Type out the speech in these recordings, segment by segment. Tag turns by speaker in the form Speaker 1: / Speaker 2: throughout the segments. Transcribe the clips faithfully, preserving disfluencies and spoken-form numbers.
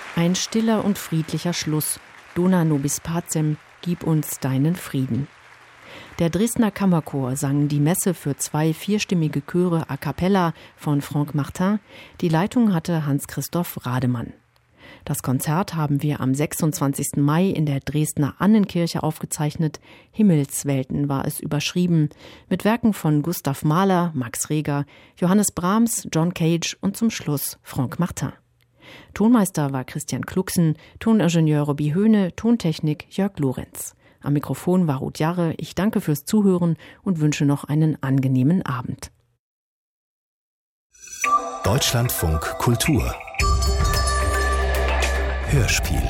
Speaker 1: Ein stiller und friedlicher Schluss. Dona nobis pacem, gib uns deinen Frieden. Der Dresdner Kammerchor sang die Messe für zwei vierstimmige Chöre a cappella von Franck Martin. Die Leitung hatte Hans-Christoph Rademann. Das Konzert haben wir am sechsundzwanzigsten Mai in der Dresdner Annenkirche aufgezeichnet. Himmelswelten war es überschrieben, mit Werken von Gustav Mahler, Max Reger, Johannes Brahms, John Cage und zum Schluss Franck Martin. Tonmeister war Christian Klucksen, Toningenieur Robby Höhne, Tontechnik Jörg Lorenz. Am Mikrofon war Ruth Jarre. Ich danke fürs Zuhören und wünsche noch einen angenehmen Abend.
Speaker 2: Deutschlandfunk Kultur Hörspiel.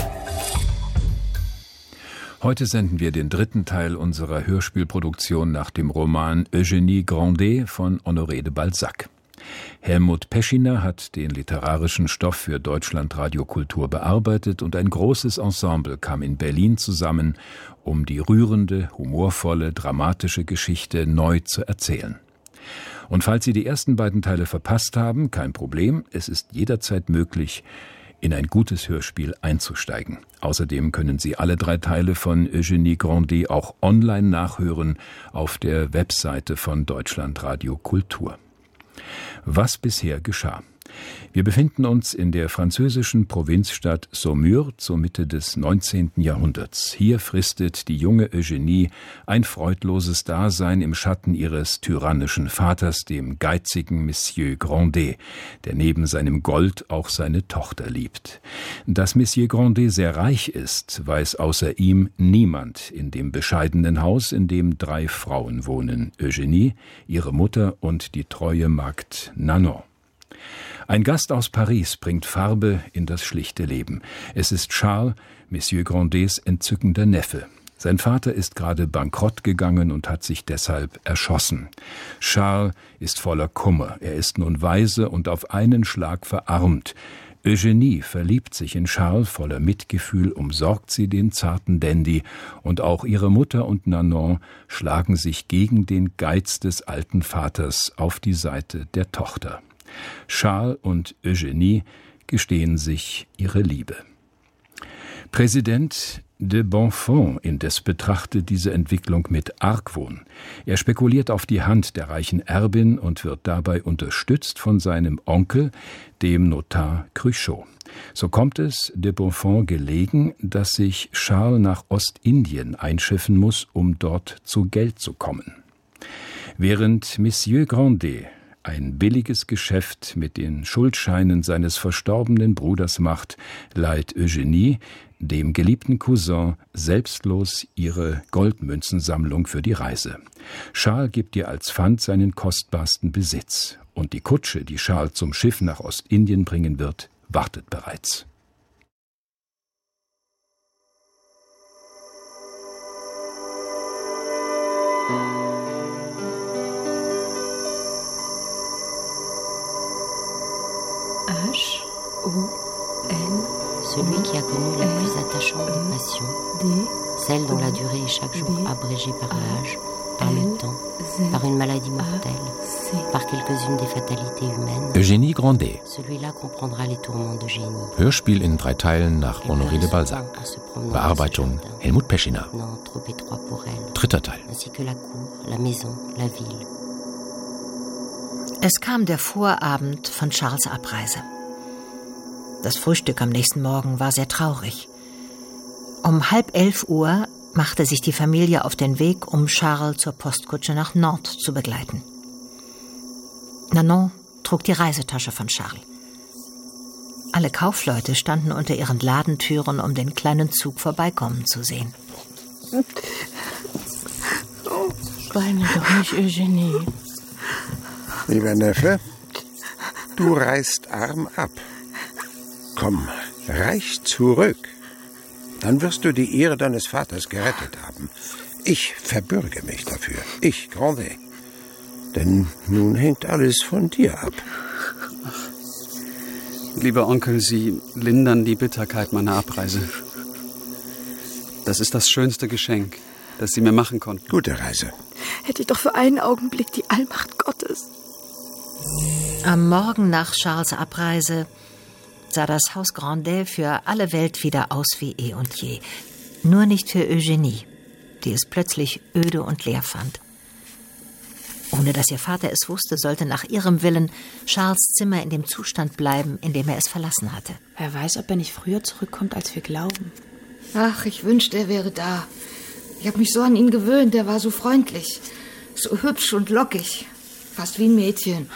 Speaker 2: Heute senden wir den dritten Teil unserer Hörspielproduktion nach dem Roman Eugénie Grandet von Honoré de Balzac. Helmut Peschiner hat den literarischen Stoff für Deutschlandradio Kultur bearbeitet und ein großes Ensemble kam in Berlin zusammen, um die rührende, humorvolle, dramatische Geschichte neu zu erzählen. Und falls Sie die ersten beiden Teile verpasst haben, kein Problem, es ist jederzeit möglich, in ein gutes Hörspiel einzusteigen. Außerdem können Sie alle drei Teile von Eugénie Grandet auch online nachhören auf der Webseite von Deutschlandradio Kultur. Was bisher geschah. Wir befinden uns in der französischen Provinzstadt Saumur zur Mitte des neunzehnten Jahrhunderts. Hier fristet die junge Eugénie ein freudloses Dasein im Schatten ihres tyrannischen Vaters, dem geizigen Monsieur Grandet, der neben seinem Gold auch seine Tochter liebt. Dass Monsieur Grandet sehr reich ist, weiß außer ihm niemand in dem bescheidenen Haus, in dem drei Frauen wohnen: Eugénie, ihre Mutter und die treue Magd Nanon. Ein Gast aus Paris bringt Farbe in das schlichte Leben. Es ist Charles, Monsieur Grandets entzückender Neffe. Sein Vater ist gerade bankrott gegangen und hat sich deshalb erschossen. Charles ist voller Kummer. Er ist nun Waise und auf einen Schlag verarmt. Eugénie verliebt sich in Charles, voller Mitgefühl umsorgt sie den zarten Dandy, und auch ihre Mutter und Nanon schlagen sich gegen den Geiz des alten Vaters auf die Seite der Tochter. Charles und Eugénie gestehen sich ihre Liebe. Präsident de Bonfons indes betrachtet diese Entwicklung mit Argwohn. Er spekuliert auf die Hand der reichen Erbin und wird dabei unterstützt von seinem Onkel, dem Notar Cruchot. So kommt es de Bonfons gelegen, dass sich Charles nach Ostindien einschiffen muss, um dort zu Geld zu kommen. Während Monsieur Grandet ein billiges Geschäft mit den Schuldscheinen seines verstorbenen Bruders macht, leiht Eugénie dem geliebten Cousin selbstlos ihre Goldmünzensammlung für die Reise. Charles gibt ihr als Pfand seinen kostbarsten Besitz. Und die Kutsche, die Charles zum Schiff nach Ostindien bringen wird, wartet bereits.
Speaker 3: H O N
Speaker 4: Celui qui a connu la plus attachante des passions, celle dont la durée est chaque jour abrégée par l'âge, par le temps, par une maladie mortelle, par quelques-unes des fatalités humaines.
Speaker 2: Eugénie Grandet.
Speaker 4: Celui-là comprendra les tourments d'Eugénie.
Speaker 2: Hörspiel in drei Teilen nach Honoré de Balzac. Bearbeitung Helmut Peschiner. Dritter Teil.
Speaker 4: Ainsi que la cour, la maison, la ville.
Speaker 5: Es kam der Vorabend von Charles' Abreise. Das Frühstück am nächsten Morgen war sehr traurig. Um halb elf Uhr machte sich die Familie auf den Weg, um Charles zur Postkutsche nach Nantes zu begleiten. Nanon trug die Reisetasche von Charles. Alle Kaufleute standen unter ihren Ladentüren, um den kleinen Zug vorbeikommen zu sehen.
Speaker 3: Oh, weine doch nicht, Eugénie.
Speaker 6: Lieber Neffe, du reist arm ab. Komm, reich zurück. Dann wirst du die Ehre deines Vaters gerettet haben. Ich verbürge mich dafür. Ich, Grandet. Denn nun hängt alles von dir ab.
Speaker 7: Lieber Onkel, Sie lindern die Bitterkeit meiner Abreise. Das ist das schönste Geschenk, das Sie mir machen konnten.
Speaker 6: Gute Reise.
Speaker 3: Hätte ich doch für einen Augenblick die Allmacht Gottes.
Speaker 5: Am Morgen nach Charles' Abreise sah das Haus Grandet für alle Welt wieder aus wie eh und je. Nur nicht für Eugenie, die es plötzlich öde und leer fand. Ohne dass ihr Vater es wusste, sollte nach ihrem Willen Charles' Zimmer in dem Zustand bleiben, in dem er es verlassen hatte.
Speaker 3: Wer weiß, ob er nicht früher zurückkommt, als wir glauben.
Speaker 8: Ach, ich wünschte, er wäre da. Ich habe mich so an ihn gewöhnt, er war so freundlich, so hübsch und lockig, fast wie ein Mädchen.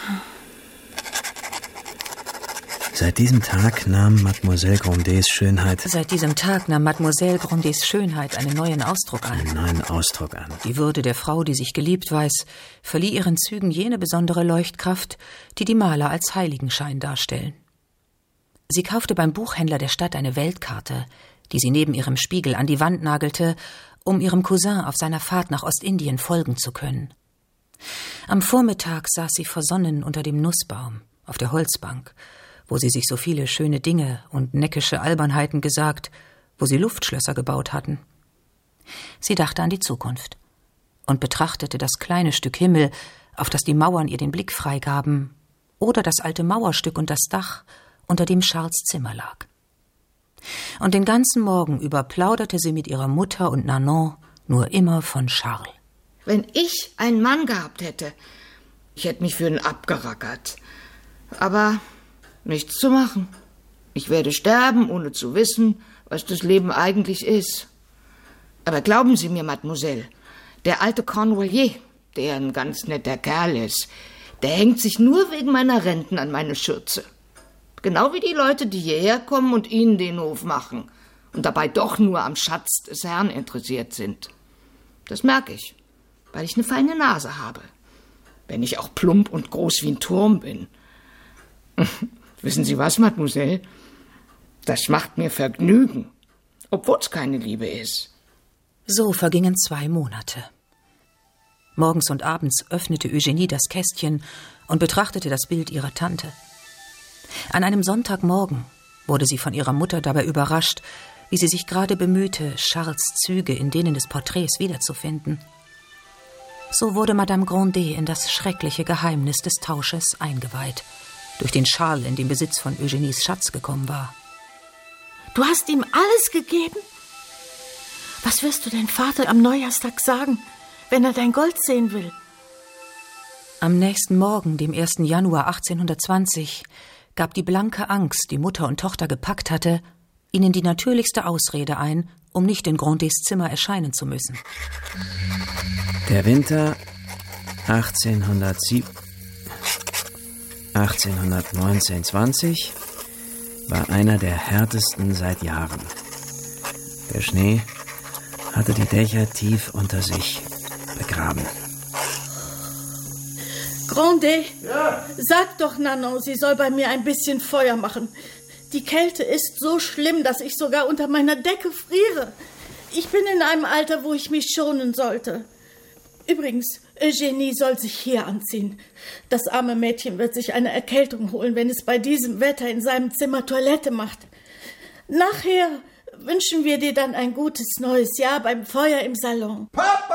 Speaker 9: Seit diesem Tag nahm Mademoiselle Grandets Schönheit...
Speaker 10: Seit diesem Tag nahm Mademoiselle Grandets Schönheit einen neuen Ausdruck an.
Speaker 9: Einen neuen Ausdruck an.
Speaker 10: Die Würde der Frau, die sich geliebt weiß, verlieh ihren Zügen jene besondere Leuchtkraft, die die Maler als Heiligenschein darstellen. Sie kaufte beim Buchhändler der Stadt eine Weltkarte, die sie neben ihrem Spiegel an die Wand nagelte, um ihrem Cousin auf seiner Fahrt nach Ostindien folgen zu können. Am Vormittag saß sie versonnen unter dem Nussbaum, auf der Holzbank, wo sie sich so viele schöne Dinge und neckische Albernheiten gesagt, wo sie Luftschlösser gebaut hatten. Sie dachte an die Zukunft und betrachtete das kleine Stück Himmel, auf das die Mauern ihr den Blick freigaben, oder das alte Mauerstück und das Dach, unter dem Charles' Zimmer lag. Und den ganzen Morgen über plauderte sie mit ihrer Mutter und Nanon nur immer von Charles.
Speaker 8: Wenn ich einen Mann gehabt hätte, ich hätte mich für ihn abgerackert. Aber nichts zu machen. Ich werde sterben, ohne zu wissen, was das Leben eigentlich ist. Aber glauben Sie mir, Mademoiselle, der alte Cornwallier, der ein ganz netter Kerl ist, der hängt sich nur wegen meiner Renten an meine Schürze. Genau wie die Leute, die hierher kommen und Ihnen den Hof machen und dabei doch nur am Schatz des Herrn interessiert sind. Das merke ich, weil ich eine feine Nase habe. Wenn ich auch plump und groß wie ein Turm bin. Wissen Sie was, Mademoiselle? Das macht mir Vergnügen, obwohl es keine Liebe ist.
Speaker 10: So vergingen zwei Monate. Morgens und abends öffnete Eugenie das Kästchen und betrachtete das Bild ihrer Tante. An einem Sonntagmorgen wurde sie von ihrer Mutter dabei überrascht, wie sie sich gerade bemühte, Charles' Züge in denen des Porträts wiederzufinden. So wurde Madame Grandet in das schreckliche Geheimnis des Tausches eingeweiht, durch den Charles in den Besitz von Eugenies Schatz gekommen war.
Speaker 3: Du hast ihm alles gegeben? Was wirst du deinem Vater am Neujahrstag sagen, wenn er dein Gold sehen will?
Speaker 10: Am nächsten Morgen, dem ersten Januar achtzehnhundertzwanzig, gab die blanke Angst, die Mutter und Tochter gepackt hatte, ihnen die natürlichste Ausrede ein, um nicht in Grandets Zimmer erscheinen zu müssen.
Speaker 9: Der Winter achtzehnhundertsieben achtzehnhundertneunzehn zwanzig war einer der härtesten seit Jahren. Der Schnee hatte die Dächer tief unter sich begraben.
Speaker 3: Grandet, ja? Sag doch Nanon, sie soll bei mir ein bisschen Feuer machen. Die Kälte ist so schlimm, dass ich sogar unter meiner Decke friere. Ich bin in einem Alter, wo ich mich schonen sollte. Übrigens, Eugenie soll sich hier anziehen. Das arme Mädchen wird sich eine Erkältung holen, wenn es bei diesem Wetter in seinem Zimmer Toilette macht. Nachher wünschen wir dir dann ein gutes neues Jahr beim Feuer im Salon.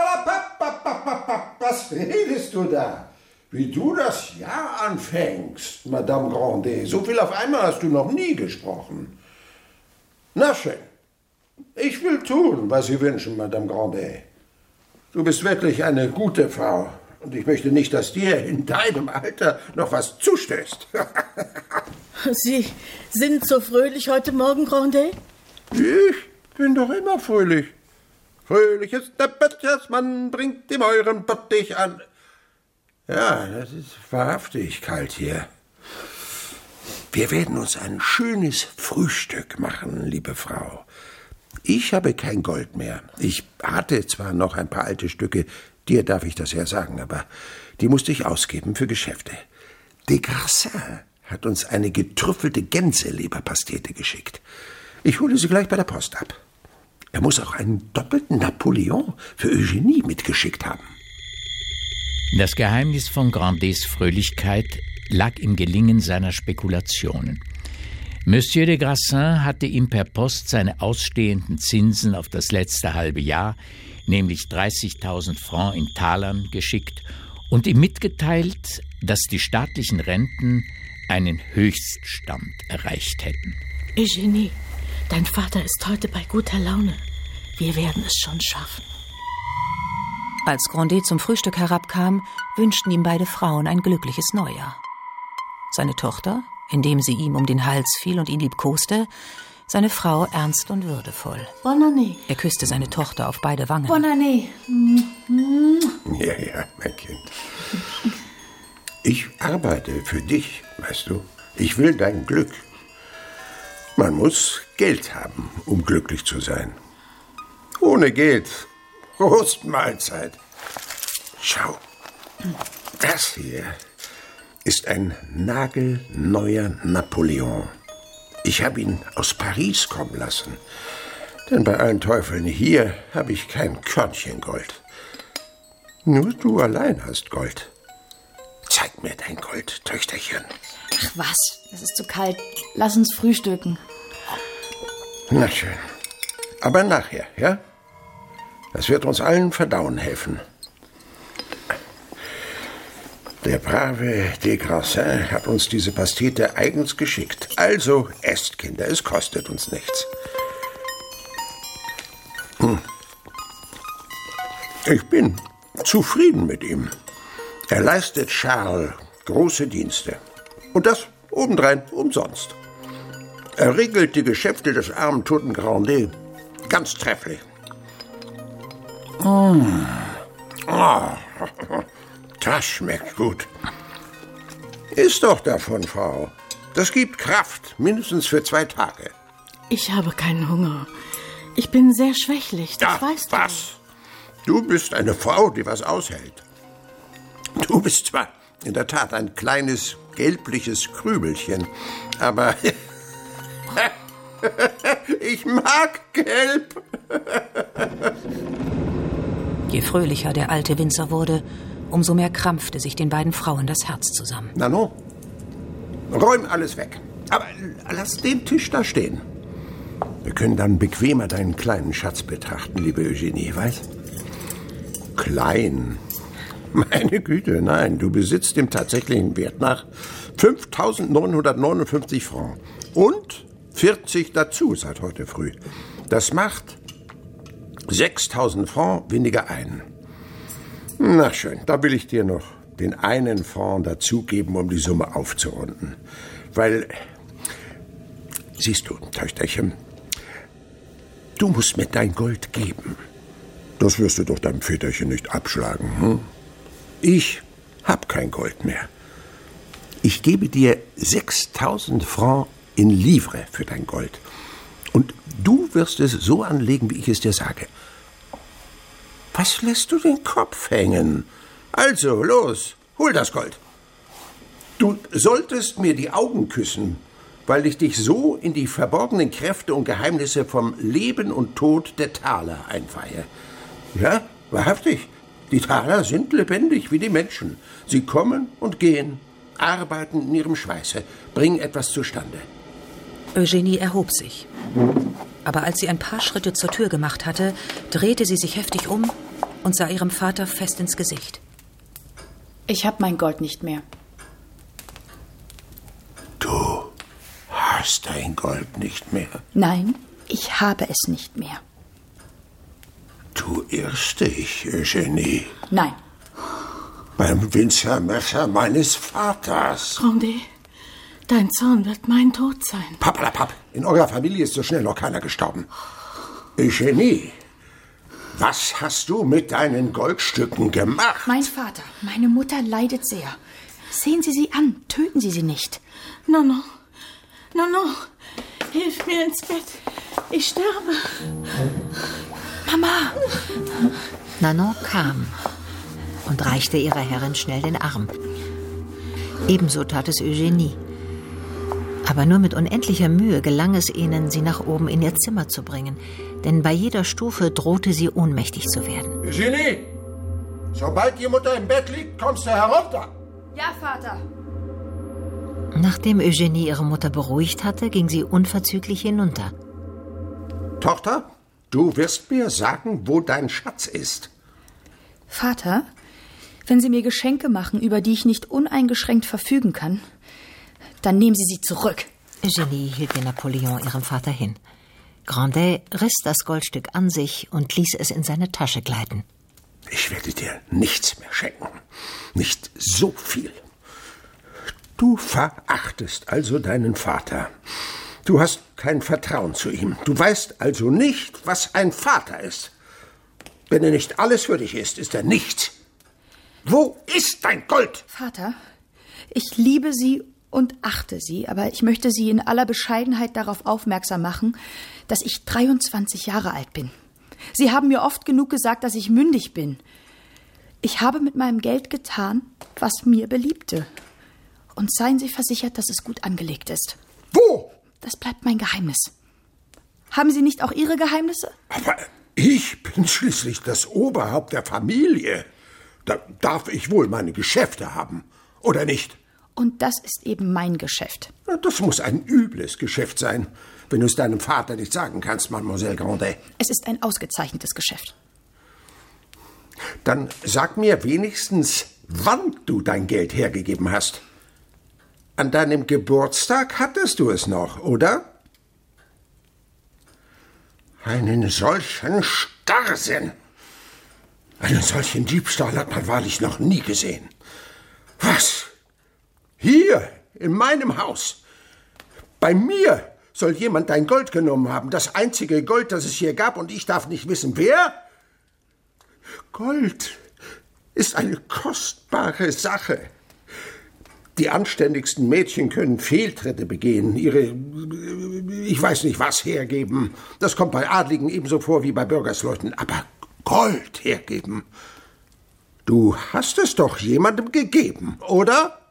Speaker 6: Was redest du da? Wie du das Jahr anfängst, Madame Grandet. So viel auf einmal hast du noch nie gesprochen. Na schön. Ich will tun, was Sie wünschen, Madame Grandet. Du bist wirklich eine gute Frau. Und ich möchte nicht, dass dir in deinem Alter noch was zustößt.
Speaker 3: Sie sind so fröhlich heute Morgen, Grandet?
Speaker 6: Ich bin doch immer fröhlich. Fröhlich ist der Bäckersmann, bringt dem euren Bottich an. Ja, das ist wahrhaftig kalt hier. Wir werden uns ein schönes Frühstück machen, liebe Frau. Ich habe kein Gold mehr. Ich hatte zwar noch ein paar alte Stücke, dir darf ich das ja sagen, aber die musste ich ausgeben für Geschäfte. De Grassin hat uns eine getrüffelte Gänseleberpastete geschickt. Ich hole sie gleich bei der Post ab. Er muss auch einen doppelten Napoleon für Eugenie mitgeschickt haben.
Speaker 11: Das Geheimnis von Grandets Fröhlichkeit lag im Gelingen seiner Spekulationen. Monsieur de Grassin hatte ihm per Post seine ausstehenden Zinsen auf das letzte halbe Jahr, nämlich dreißigtausend Francs in Talern, geschickt und ihm mitgeteilt, dass die staatlichen Renten einen Höchststand erreicht hätten.
Speaker 3: Eugenie, dein Vater ist heute bei guter Laune. Wir werden es schon schaffen.
Speaker 10: Als Grandet zum Frühstück herabkam, wünschten ihm beide Frauen ein glückliches Neujahr. Seine Tochter, indem sie ihm um den Hals fiel und ihn liebkoste, seine Frau ernst und würdevoll.
Speaker 3: Bonne année.
Speaker 10: Er küsste seine Tochter auf beide Wangen.
Speaker 3: Bonne année.
Speaker 6: Ja, ja, mein Kind. Ich arbeite für dich, weißt du. Ich will dein Glück. Man muss Geld haben, um glücklich zu sein. Ohne Geld. Prost, Mahlzeit. Schau, das hier ist ein nagelneuer Napoleon. Ich habe ihn aus Paris kommen lassen. Denn bei allen Teufeln hier habe ich kein Körnchen Gold. Nur du allein hast Gold. Zeig mir dein Gold, Töchterchen.
Speaker 12: Ach was, es ist zu kalt. Lass uns frühstücken.
Speaker 6: Na schön. Aber nachher, ja? Das wird uns allen verdauen helfen. Der brave de Grassin hat uns diese Pastete eigens geschickt. Also esst, Kinder, es kostet uns nichts. Hm. Ich bin zufrieden mit ihm. Er leistet Charles große Dienste. Und das obendrein umsonst. Er regelt die Geschäfte des armen toten Grandet ganz trefflich. Mm. Oh. Das schmeckt gut. Iss doch davon, Frau. Das gibt Kraft, mindestens für zwei Tage.
Speaker 3: Ich habe keinen Hunger. Ich bin sehr schwächlich, das
Speaker 6: Ach,
Speaker 3: weißt du.
Speaker 6: Was? Du bist eine Frau, die was aushält. Du bist zwar in der Tat ein kleines, gelbliches Krübelchen, aber ich mag Gelb.
Speaker 10: Je fröhlicher der alte Winzer wurde, umso mehr krampfte sich den beiden Frauen das Herz zusammen.
Speaker 6: Nano, räum alles weg. Aber lass den Tisch da stehen. Wir können dann bequemer deinen kleinen Schatz betrachten, liebe Eugenie, weißt? Klein? Meine Güte, nein, du besitzt dem tatsächlichen Wert nach fünftausendneunhundertneunundfünfzig Francs. Und vierzig dazu seit heute früh. Das macht sechstausend Francs weniger ein. Na schön, da will ich dir noch den einen Franc dazugeben, um die Summe aufzurunden. Weil, siehst du, Töchterchen, du musst mir dein Gold geben. Das wirst du doch deinem Väterchen nicht abschlagen. Hm? Ich hab kein Gold mehr. Ich gebe dir sechstausend Francs in Livres für dein Gold. Und du wirst es so anlegen, wie ich es dir sage. Was lässt du den Kopf hängen? Also, los, hol das Gold. Du solltest mir die Augen küssen, weil ich dich so in die verborgenen Kräfte und Geheimnisse vom Leben und Tod der Taler einweihe. Ja, wahrhaftig, die Taler sind lebendig wie die Menschen. Sie kommen und gehen, arbeiten in ihrem Schweiße, bringen etwas zustande.
Speaker 10: Eugenie erhob sich. Aber als sie ein paar Schritte zur Tür gemacht hatte, drehte sie sich heftig um und sah ihrem Vater fest ins Gesicht.
Speaker 12: Ich habe mein Gold nicht mehr.
Speaker 6: Du hast dein Gold nicht mehr?
Speaker 12: Nein, ich habe es nicht mehr.
Speaker 6: Du irrst dich, Eugenie.
Speaker 12: Nein.
Speaker 6: Beim Winzermesser meines Vaters.
Speaker 3: Grandet, dein Zorn wird mein Tod sein.
Speaker 6: Pappalapapp, in eurer Familie ist so schnell noch keiner gestorben. Eugenie, was hast du mit deinen Goldstücken gemacht?
Speaker 12: Mein Vater, meine Mutter leidet sehr. Sehen Sie sie an, töten Sie sie nicht.
Speaker 3: No, no, no, no, hilf mir ins Bett. Ich sterbe.
Speaker 12: Mama!
Speaker 5: Nanon kam und reichte ihrer Herrin schnell den Arm. Ebenso tat es Eugenie. Aber nur mit unendlicher Mühe gelang es ihnen, sie nach oben in ihr Zimmer zu bringen. Denn bei jeder Stufe drohte sie ohnmächtig zu werden.
Speaker 6: Eugenie, sobald die Mutter im Bett liegt, kommst du herunter.
Speaker 12: Ja, Vater.
Speaker 5: Nachdem Eugenie ihre Mutter beruhigt hatte, ging sie unverzüglich hinunter.
Speaker 6: Tochter, du wirst mir sagen, wo dein Schatz ist.
Speaker 12: Vater, wenn Sie mir Geschenke machen, über die ich nicht uneingeschränkt verfügen kann, Dann nehmen Sie sie zurück.
Speaker 5: Eugenie hielt den Napoleon ihrem Vater hin. Grandet riss das Goldstück an sich und ließ es in seine Tasche gleiten.
Speaker 6: Ich werde dir nichts mehr schenken. Nicht so viel. Du verachtest also deinen Vater. Du hast kein Vertrauen zu ihm. Du weißt also nicht, was ein Vater ist. Wenn er nicht alles für dich ist, ist er nichts. Wo ist dein Gold?
Speaker 12: Vater, ich liebe Sie und achte Sie, aber ich möchte Sie in aller Bescheidenheit darauf aufmerksam machen, dass ich dreiundzwanzig Jahre alt bin. Sie haben mir oft genug gesagt, dass ich mündig bin. Ich habe mit meinem Geld getan, was mir beliebte. Und seien Sie versichert, dass es gut angelegt ist.
Speaker 6: Wo?
Speaker 12: Das bleibt mein Geheimnis. Haben Sie nicht auch Ihre Geheimnisse?
Speaker 6: Aber ich bin schließlich das Oberhaupt der Familie. Da darf ich wohl meine Geschäfte haben, oder nicht?
Speaker 12: Und das ist eben mein Geschäft.
Speaker 6: Das muss ein übles Geschäft sein, wenn du es deinem Vater nicht sagen kannst, Mademoiselle Grandet.
Speaker 12: Es ist ein ausgezeichnetes Geschäft.
Speaker 6: Dann sag mir wenigstens, wann du dein Geld hergegeben hast. An deinem Geburtstag hattest du es noch, oder? Einen solchen Starrsinn. Einen solchen Diebstahl hat man wahrlich noch nie gesehen. Was? Hier, in meinem Haus. Bei mir soll jemand dein Gold genommen haben. Das einzige Gold, das es hier gab, und ich darf nicht wissen, wer? Gold ist eine kostbare Sache. Die anständigsten Mädchen können Fehltritte begehen, ihre, ich weiß nicht was, hergeben. Das kommt bei Adligen ebenso vor wie bei Bürgersleuten. Aber Gold hergeben? Du hast es doch jemandem gegeben, oder?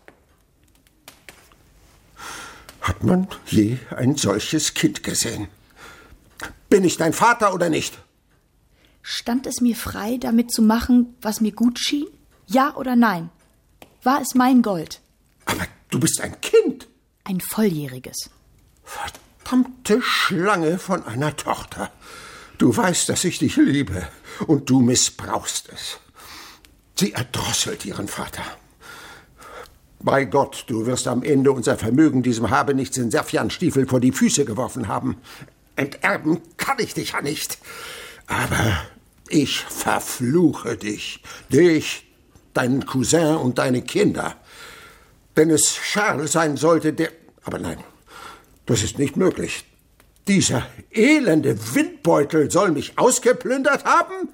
Speaker 6: Hat man je ein solches Kind gesehen? Bin ich dein Vater oder nicht?
Speaker 12: Stand es mir frei, damit zu machen, was mir gut schien? Ja oder nein? War es mein Gold?
Speaker 6: Aber du bist ein Kind.
Speaker 12: Ein volljähriges.
Speaker 6: Verdammte Schlange von einer Tochter. Du weißt, dass ich dich liebe, und du missbrauchst es. Sie erdrosselt ihren Vater. Bei Gott, du wirst am Ende unser Vermögen diesem Habenichts in Saffianstiefel vor die Füße geworfen haben. Enterben kann ich dich ja nicht. Aber ich verfluche dich, dich, deinen Cousin und deine Kinder. Wenn es Charles sein sollte, der... Aber nein, das ist nicht möglich. Dieser elende Windbeutel soll mich ausgeplündert haben?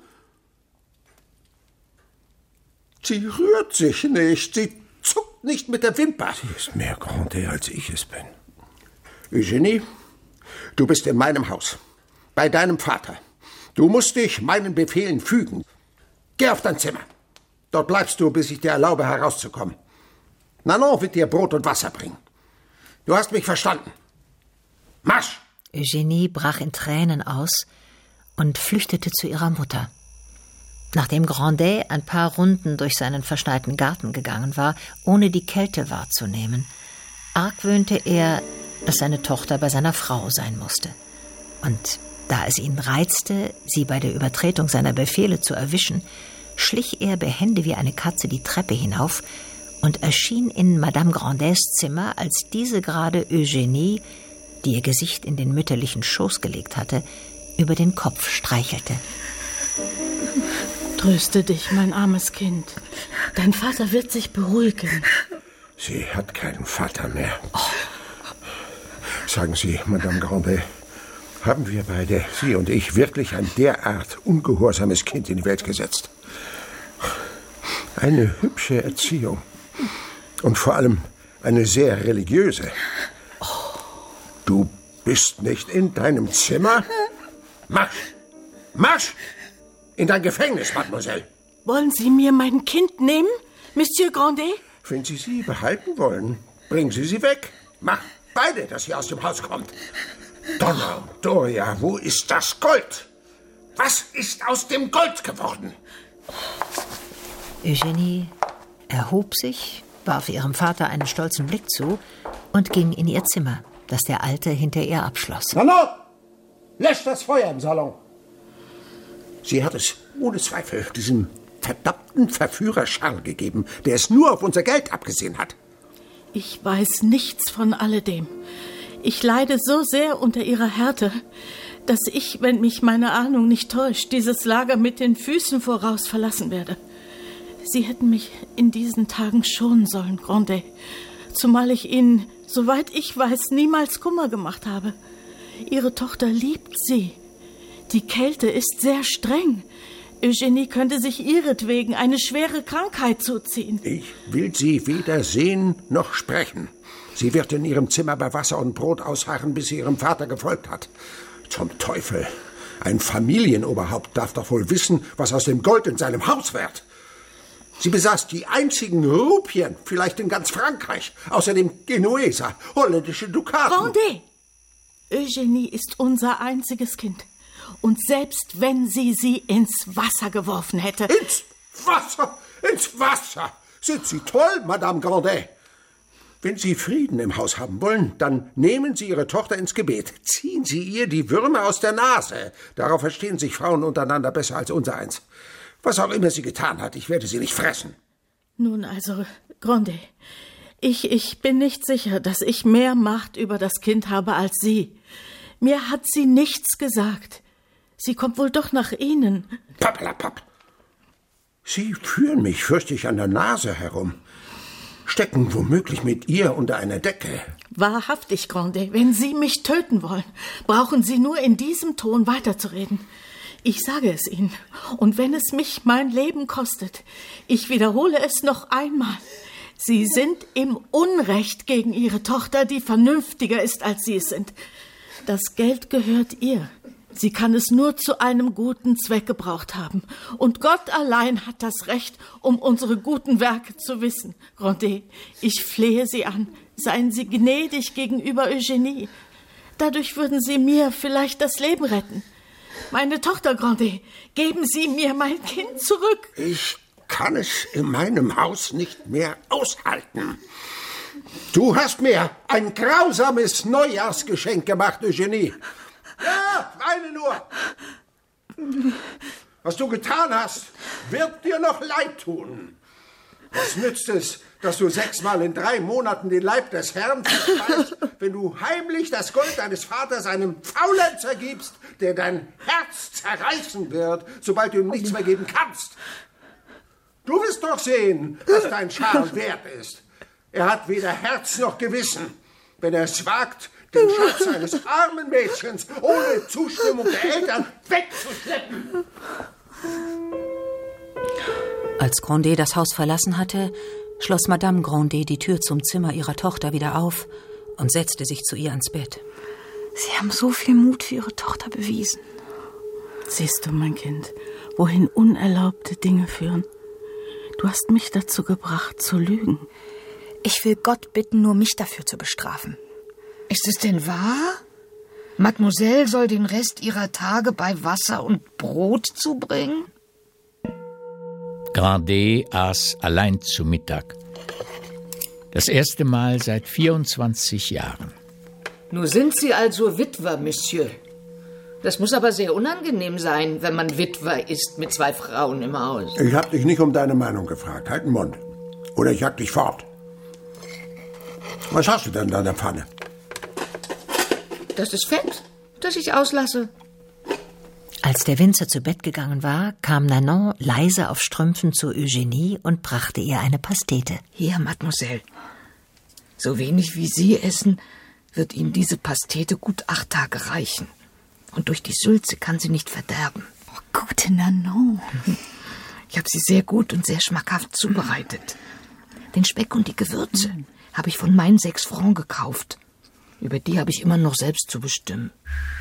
Speaker 6: Sie rührt sich nicht, sie zuckt nicht mit der Wimper.
Speaker 13: Sie ist mehr Grandet, als ich es bin.
Speaker 6: Eugenie, du bist in meinem Haus, bei deinem Vater. Du musst dich meinen Befehlen fügen. Geh auf dein Zimmer. Dort bleibst du, bis ich dir erlaube, herauszukommen. Nanon wird dir Brot und Wasser bringen. Du hast mich verstanden. Marsch!
Speaker 5: Eugenie brach in Tränen aus und flüchtete zu ihrer Mutter. Nachdem Grandet ein paar Runden durch seinen verschneiten Garten gegangen war, ohne die Kälte wahrzunehmen, argwöhnte er, dass seine Tochter bei seiner Frau sein musste. Und da es ihn reizte, sie bei der Übertretung seiner Befehle zu erwischen, schlich er behende wie eine Katze die Treppe hinauf und erschien in Madame Grandets Zimmer, als diese gerade Eugenie, die ihr Gesicht in den mütterlichen Schoß gelegt hatte, über den Kopf streichelte.
Speaker 3: Tröste dich, mein armes Kind. Dein Vater wird sich beruhigen.
Speaker 6: Sie hat keinen Vater mehr. Oh. Sagen Sie, Madame Grandet, haben wir beide, Sie und ich, wirklich ein derart ungehorsames Kind in die Welt gesetzt? Eine hübsche Erziehung. Und vor allem eine sehr religiöse. Du bist nicht in deinem Zimmer? Marsch! Marsch! In dein Gefängnis, Mademoiselle.
Speaker 3: Wollen Sie mir mein Kind nehmen, Monsieur Grandet?
Speaker 6: Wenn Sie sie behalten wollen, bringen Sie sie weg. Macht beide, dass sie aus dem Haus kommt. Donner und Doria, wo ist das Gold? Was ist aus dem Gold geworden?
Speaker 5: Eugenie erhob sich, warf ihrem Vater einen stolzen Blick zu und ging in ihr Zimmer, das der Alte hinter ihr abschloss.
Speaker 6: Nanon! Löscht das Feuer im Salon! Sie hat es ohne Zweifel diesem verdammten Verführer Charles gegeben, der es nur auf unser Geld abgesehen hat.
Speaker 3: Ich weiß nichts von alledem. Ich leide so sehr unter ihrer Härte, dass ich, wenn mich meine Ahnung nicht täuscht, dieses Lager mit den Füßen voraus verlassen werde. Sie hätten mich in diesen Tagen schonen sollen, Grandet, zumal ich Ihnen, soweit ich weiß, niemals Kummer gemacht habe. Ihre Tochter liebt Sie. Die Kälte ist sehr streng. Eugenie könnte sich ihretwegen eine schwere Krankheit zuziehen.
Speaker 6: Ich will sie weder sehen noch sprechen. Sie wird in ihrem Zimmer bei Wasser und Brot ausharren, bis sie ihrem Vater gefolgt hat. Zum Teufel! Ein Familienoberhaupt darf doch wohl wissen, was aus dem Gold in seinem Haus wird. Sie besaß die einzigen Rupien, vielleicht in ganz Frankreich, außer dem Genueser, holländische Dukaten.
Speaker 3: Grandet! Eugenie ist unser einziges Kind. Und selbst wenn sie sie ins Wasser geworfen hätte...
Speaker 6: Ins Wasser? Ins Wasser? Sind Sie toll, Madame Grandet? Wenn Sie Frieden im Haus haben wollen, dann nehmen Sie Ihre Tochter ins Gebet. Ziehen Sie ihr die Würmer aus der Nase. Darauf verstehen sich Frauen untereinander besser als unsereins. Was auch immer sie getan hat, ich werde sie nicht fressen.
Speaker 3: Nun also, Grandet, ich, ich bin nicht sicher, dass ich mehr Macht über das Kind habe als Sie. Mir hat sie nichts gesagt. Sie kommt wohl doch nach Ihnen.
Speaker 6: Pappelapapp. Sie führen mich, fürchte ich, an der Nase herum. Stecken womöglich mit ihr unter einer Decke.
Speaker 3: Wahrhaftig, Grandet, wenn Sie mich töten wollen, brauchen Sie nur in diesem Ton weiterzureden. Ich sage es Ihnen, und wenn es mich mein Leben kostet, ich wiederhole es noch einmal. Sie sind im Unrecht gegen Ihre Tochter, die vernünftiger ist, als Sie es sind. Das Geld gehört ihr. Sie kann es nur zu einem guten Zweck gebraucht haben. Und Gott allein hat das Recht, um unsere guten Werke zu wissen. Grandet, ich flehe Sie an, seien Sie gnädig gegenüber Eugenie. Dadurch würden Sie mir vielleicht das Leben retten. Meine Tochter, Grandet, geben Sie mir mein Kind zurück.
Speaker 6: Ich kann es in meinem Haus nicht mehr aushalten. Du hast mir ein grausames Neujahrsgeschenk gemacht, Eugenie. Ja, weine nur. Was du getan hast, wird dir noch leid tun. Was nützt es, dass du sechsmal in drei Monaten den Leib des Herrn verspeist, wenn du heimlich das Gold deines Vaters einem Faulenzer gibst, der dein Herz zerreißen wird, sobald du ihm nichts mehr geben kannst? Du wirst doch sehen, was dein Schal wert ist. Er hat weder Herz noch Gewissen, wenn er es wagt, den Schatz eines armen Mädchens ohne Zustimmung der Eltern wegzuschleppen.
Speaker 10: Als Grandet das Haus verlassen hatte, schloss Madame Grandet die Tür zum Zimmer ihrer Tochter wieder auf und setzte sich zu ihr ans Bett.
Speaker 12: Sie haben so viel Mut für Ihre Tochter bewiesen.
Speaker 3: Siehst du, mein Kind, wohin unerlaubte Dinge führen? Du hast mich dazu gebracht, zu lügen.
Speaker 12: Ich will Gott bitten, nur mich dafür zu bestrafen.
Speaker 8: Ist es denn wahr? Mademoiselle soll den Rest ihrer Tage bei Wasser und Brot zubringen?
Speaker 11: Grandet aß allein zu Mittag. Das erste Mal seit vierundzwanzig Jahren.
Speaker 8: Nun sind Sie also Witwer, Monsieur. Das muss aber sehr unangenehm sein, wenn man Witwer ist mit zwei Frauen im Haus.
Speaker 6: Ich hab dich nicht um deine Meinung gefragt. Halt den Mund. Oder ich jag dich fort. Was hast du denn da in der Pfanne?
Speaker 8: Das ist Fett, das ich auslasse.
Speaker 5: Als der Winzer zu Bett gegangen war, kam Nanon leise auf Strümpfen zu Eugenie und brachte ihr eine Pastete.
Speaker 8: Hier, Mademoiselle. So wenig wie Sie essen, wird Ihnen diese Pastete gut acht Tage reichen. Und durch die Sülze kann sie nicht verderben.
Speaker 12: Oh, gute Nanon.
Speaker 8: Ich habe sie sehr gut und sehr schmackhaft zubereitet. Den Speck und die Gewürze mm. habe ich von meinen sechs Francs gekauft. Über die habe ich immer noch selbst zu bestimmen.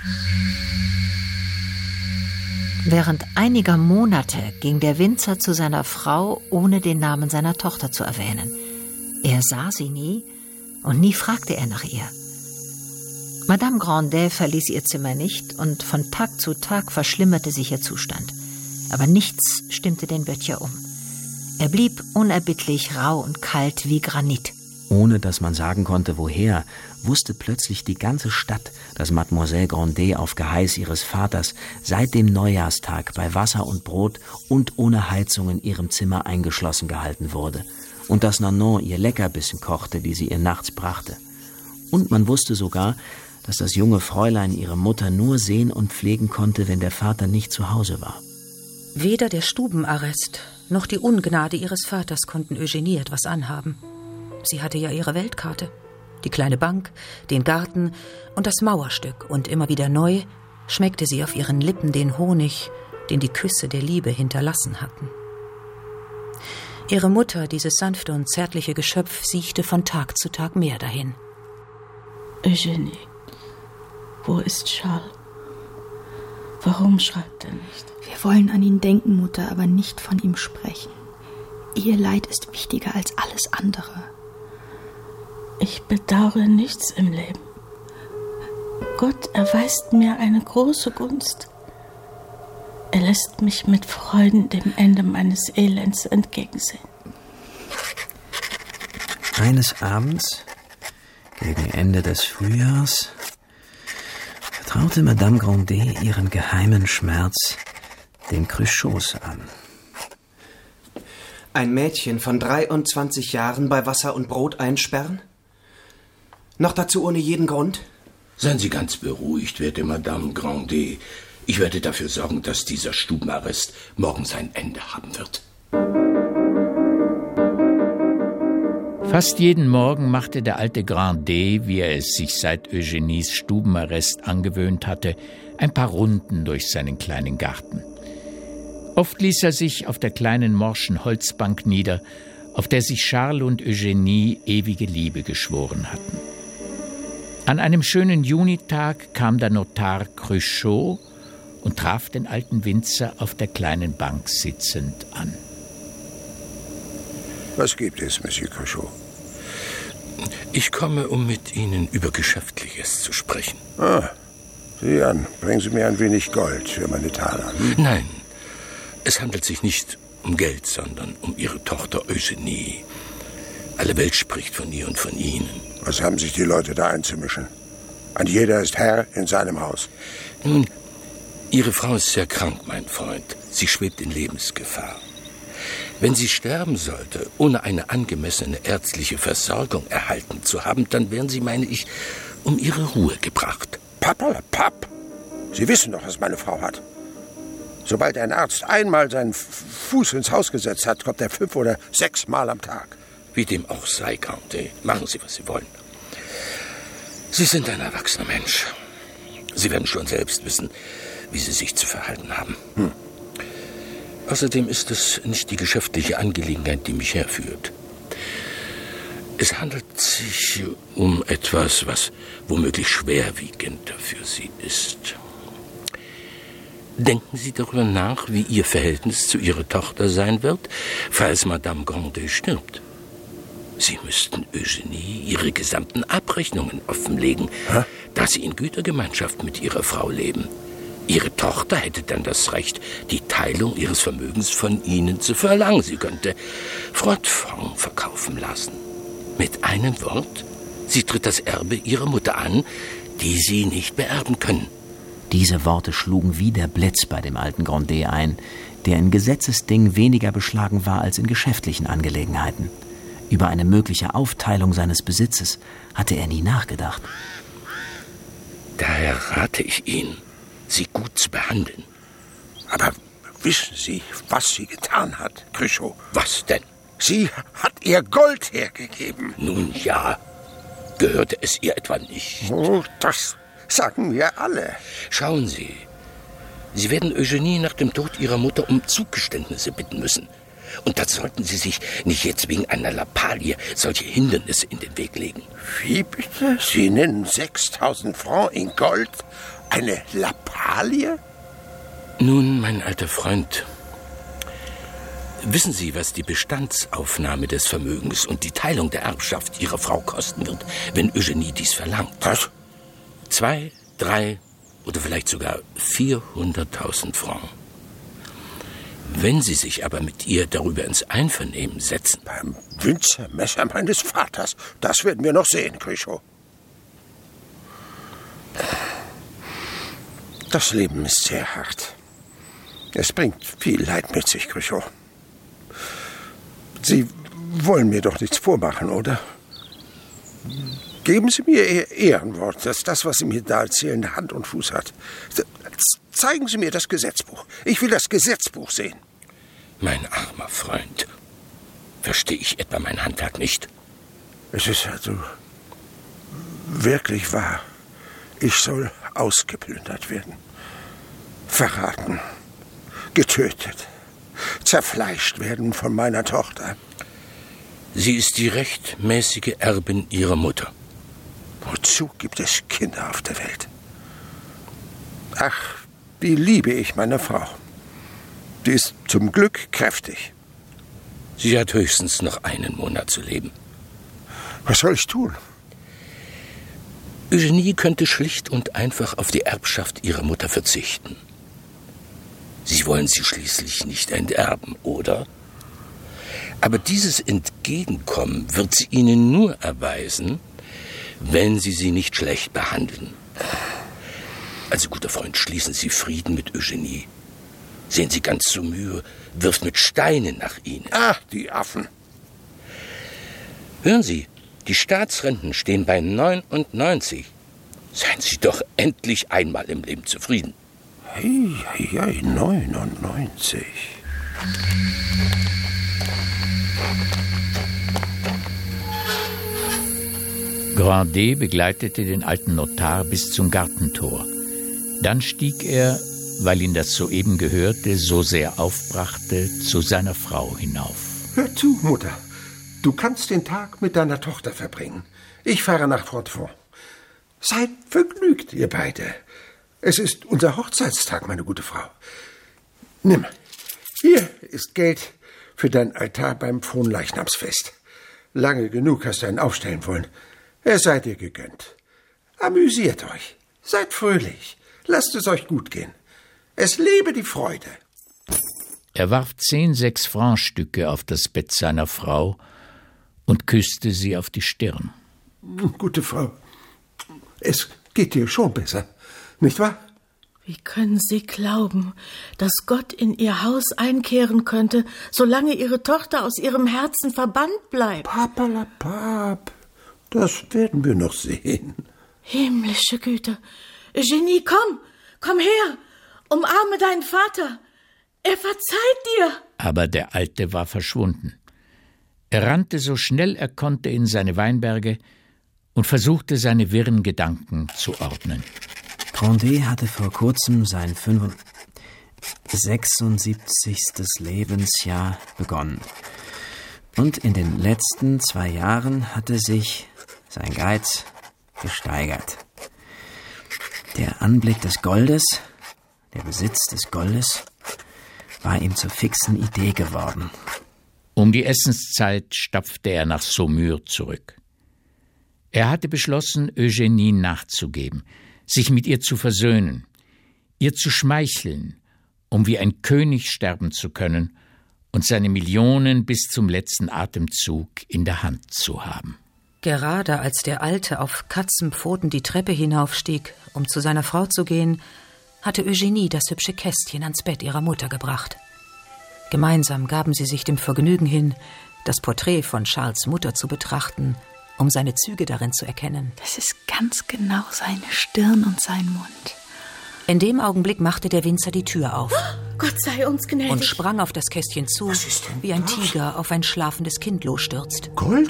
Speaker 5: Während einiger Monate ging der Winzer zu seiner Frau, ohne den Namen seiner Tochter zu erwähnen. Er sah sie nie und nie fragte er nach ihr. Madame Grandet verließ ihr Zimmer nicht und von Tag zu Tag verschlimmerte sich ihr Zustand. Aber nichts stimmte den Böttcher um. Er blieb unerbittlich rau und kalt wie Granit.
Speaker 9: Ohne dass man sagen konnte, woher, wusste plötzlich die ganze Stadt, dass Mademoiselle Grandet auf Geheiß ihres Vaters seit dem Neujahrstag bei Wasser und Brot und ohne Heizung in ihrem Zimmer eingeschlossen gehalten wurde und dass Nanon ihr Leckerbissen kochte, die sie ihr nachts brachte. Und man wusste sogar, dass das junge Fräulein ihre Mutter nur sehen und pflegen konnte, wenn der Vater nicht zu Hause war.
Speaker 10: Weder der Stubenarrest noch die Ungnade ihres Vaters konnten Eugenie etwas anhaben. Sie hatte ja ihre Weltkarte, die kleine Bank, den Garten und das Mauerstück, und immer wieder neu schmeckte sie auf ihren Lippen den Honig, den die Küsse der Liebe hinterlassen hatten. Ihre Mutter, dieses sanfte und zärtliche Geschöpf, siechte von Tag zu Tag mehr dahin.
Speaker 3: Eugenie, wo ist Charles? Warum schreibt er nicht?
Speaker 12: Wir wollen an ihn denken, Mutter, aber nicht von ihm sprechen. Ihr Leid ist wichtiger als alles andere.
Speaker 3: Ich bedauere nichts im Leben. Gott erweist mir eine große Gunst. Er lässt mich mit Freuden dem Ende meines Elends entgegensehen.
Speaker 9: Eines Abends, gegen Ende des Frühjahrs, vertraute Madame Grandet ihren geheimen Schmerz den Cruchots an.
Speaker 14: Ein Mädchen von dreiundzwanzig Jahren bei Wasser und Brot einsperren? Noch dazu ohne jeden Grund?
Speaker 13: Seien Sie ganz beruhigt, werte Madame Grandet. Ich werde dafür sorgen, dass dieser Stubenarrest morgen sein Ende haben wird.
Speaker 11: Fast jeden Morgen machte der alte Grandet, wie er es sich seit Eugenies Stubenarrest angewöhnt hatte, ein paar Runden durch seinen kleinen Garten. Oft ließ er sich auf der kleinen morschen Holzbank nieder, auf der sich Charles und Eugenie ewige Liebe geschworen hatten. An einem schönen Junitag kam der Notar Cruchot und traf den alten Winzer auf der kleinen Bank sitzend an.
Speaker 6: Was gibt es, Monsieur Cruchot?
Speaker 13: Ich komme, um mit Ihnen über Geschäftliches zu sprechen.
Speaker 6: Ah, sieh an, bringen Sie mir ein wenig Gold für meine Taler. Hm?
Speaker 13: Nein, es handelt sich nicht um Geld, sondern um Ihre Tochter Eugenie. Alle Welt spricht von ihr und von Ihnen.
Speaker 6: Was haben sich die Leute da einzumischen? Und jeder ist Herr in seinem Haus.
Speaker 13: Nun, Ihre Frau ist sehr krank, mein Freund. Sie schwebt in Lebensgefahr. Wenn sie sterben sollte, ohne eine angemessene ärztliche Versorgung erhalten zu haben, dann wären Sie, meine ich, um ihre Ruhe gebracht.
Speaker 6: Pappalapapp. Sie wissen doch, was meine Frau hat. Sobald ein Arzt einmal seinen Fuß ins Haus gesetzt hat, kommt er fünf oder sechs Mal am Tag.
Speaker 13: Wie dem auch sei, Grandet. Machen Sie, was Sie wollen. Sie sind ein erwachsener Mensch. Sie werden schon selbst wissen, wie Sie sich zu verhalten haben. Hm. Außerdem ist es nicht die geschäftliche Angelegenheit, die mich herführt. Es handelt sich um etwas, was womöglich schwerwiegender für Sie ist. Denken Sie darüber nach, wie Ihr Verhältnis zu Ihrer Tochter sein wird, falls Madame Grandet stirbt. Sie müssten Eugenie ihre gesamten Abrechnungen offenlegen, Hä? da Sie in Gütergemeinschaft mit Ihrer Frau leben. Ihre Tochter hätte dann das Recht, die Teilung ihres Vermögens von Ihnen zu verlangen. Sie könnte Frottfonds verkaufen lassen. Mit einem Wort, sie tritt das Erbe ihrer Mutter an, die Sie nicht beerben können.
Speaker 9: Diese Worte schlugen wie der Blitz bei dem alten Grandet ein, der in Gesetzesdingen weniger beschlagen war als in geschäftlichen Angelegenheiten. Über eine mögliche Aufteilung seines Besitzes hatte er nie nachgedacht.
Speaker 13: Daher rate ich Ihnen, Sie gut zu behandeln.
Speaker 6: Aber wissen Sie, was sie getan hat, Cruchot?
Speaker 13: Was denn?
Speaker 6: Sie hat ihr Gold hergegeben.
Speaker 13: Nun ja, gehörte es ihr etwa nicht?
Speaker 6: Oh, das sagen mir alle.
Speaker 13: Schauen Sie, Sie werden Eugenie nach dem Tod ihrer Mutter um Zugeständnisse bitten müssen. Und da sollten Sie sich nicht jetzt wegen einer Lappalie solche Hindernisse in den Weg legen.
Speaker 6: Wie bitte? Sie nennen sechstausend Francs in Gold eine Lappalie?
Speaker 13: Nun, mein alter Freund, wissen Sie, was die Bestandsaufnahme des Vermögens und die Teilung der Erbschaft Ihrer Frau kosten wird, wenn Eugenie dies verlangt?
Speaker 6: Was?
Speaker 13: Zwei, drei oder vielleicht sogar vierhunderttausend Francs. Wenn Sie sich aber mit ihr darüber ins Einvernehmen setzen...
Speaker 6: Beim Winzermesser meines Vaters, das werden wir noch sehen, Cruchot. Das Leben ist sehr hart. Es bringt viel Leid mit sich, Cruchot. Sie wollen mir doch nichts vormachen, oder? Geben Sie mir Ihr Ehrenwort, dass das, was Sie mir da erzählen, Hand und Fuß hat. Zeigen Sie mir das Gesetzbuch. Ich will das Gesetzbuch sehen.
Speaker 13: Mein armer Freund, verstehe ich etwa mein Handwerk nicht?
Speaker 6: Es ist also wirklich wahr. Ich soll ausgeplündert werden, verraten, getötet, zerfleischt werden von meiner Tochter.
Speaker 13: Sie ist die rechtmäßige Erbin ihrer Mutter.
Speaker 6: Wozu gibt es Kinder auf der Welt? Ach, wie liebe ich meine Frau. Die ist zum Glück kräftig.
Speaker 13: Sie hat höchstens noch einen Monat zu leben.
Speaker 6: Was soll ich tun?
Speaker 13: Eugenie könnte schlicht und einfach auf die Erbschaft ihrer Mutter verzichten. Sie wollen sie schließlich nicht enterben, oder? Aber dieses Entgegenkommen wird sie ihnen nur erweisen, wenn sie sie nicht schlecht behandeln. Also, guter Freund, schließen Sie Frieden mit Eugenie. Sehen Sie ganz zu Mühe, wirft mit Steinen nach ihnen.
Speaker 6: Ach, die Affen.
Speaker 13: Hören Sie, die Staatsrenten stehen bei neunundneunzig. Seien Sie doch endlich einmal im Leben zufrieden.
Speaker 6: Hei, hei, hei, neunundneunzig.
Speaker 11: Grandet begleitete den alten Notar bis zum Gartentor. Dann stieg er, weil ihn das soeben Gehörte so sehr aufbrachte, zu seiner Frau hinauf.
Speaker 6: Hör zu, Mutter. Du kannst den Tag mit deiner Tochter verbringen. Ich fahre nach Froidfond. Seid vergnügt, ihr beide. Es ist unser Hochzeitstag, meine gute Frau. Nimm, hier ist Geld für dein Altar beim Fronleichnamsfest. Lange genug hast du einen aufstellen wollen. Es sei dir gegönnt. Amüsiert euch. Seid fröhlich. Lasst es euch gut gehen. Es lebe die Freude.
Speaker 11: Er warf zehn Sechs-Franc-Stücke auf das Bett seiner Frau und küsste sie auf die Stirn.
Speaker 6: Gute Frau, es geht dir schon besser, nicht wahr?
Speaker 3: Wie können Sie glauben, dass Gott in Ihr Haus einkehren könnte, solange Ihre Tochter aus Ihrem Herzen verbannt bleibt?
Speaker 6: Papalapap, das werden wir noch sehen.
Speaker 3: Himmlische Güte. Eugenie, komm, komm her, umarme deinen Vater. Er verzeiht dir.
Speaker 11: Aber der Alte war verschwunden. Er rannte so schnell er konnte in seine Weinberge und versuchte, seine wirren Gedanken zu ordnen.
Speaker 9: Grandet hatte vor kurzem sein sechsundsiebzigstes Lebensjahr begonnen. Und in den letzten zwei Jahren hatte sich sein Geiz gesteigert. Der Anblick des Goldes, der Besitz des Goldes, war ihm zur fixen Idee geworden.
Speaker 11: Um die Essenszeit stapfte er nach Saumur zurück. Er hatte beschlossen, Eugenie nachzugeben, sich mit ihr zu versöhnen, ihr zu schmeicheln, um wie ein König sterben zu können und seine Millionen bis zum letzten Atemzug in der Hand zu haben.
Speaker 10: Gerade als der Alte auf Katzenpfoten die Treppe hinaufstieg, um zu seiner Frau zu gehen, hatte Eugenie das hübsche Kästchen ans Bett ihrer Mutter gebracht. Gemeinsam gaben sie sich dem Vergnügen hin, das Porträt von Charles Mutter zu betrachten, um seine Züge darin zu erkennen.
Speaker 12: Das ist ganz genau seine Stirn und sein Mund.
Speaker 10: In dem Augenblick machte der Winzer die Tür auf.
Speaker 3: Gott sei uns gnädig.
Speaker 10: Und sprang auf das Kästchen zu, wie ein Tiger auf ein schlafendes Kind losstürzt.
Speaker 6: Gold?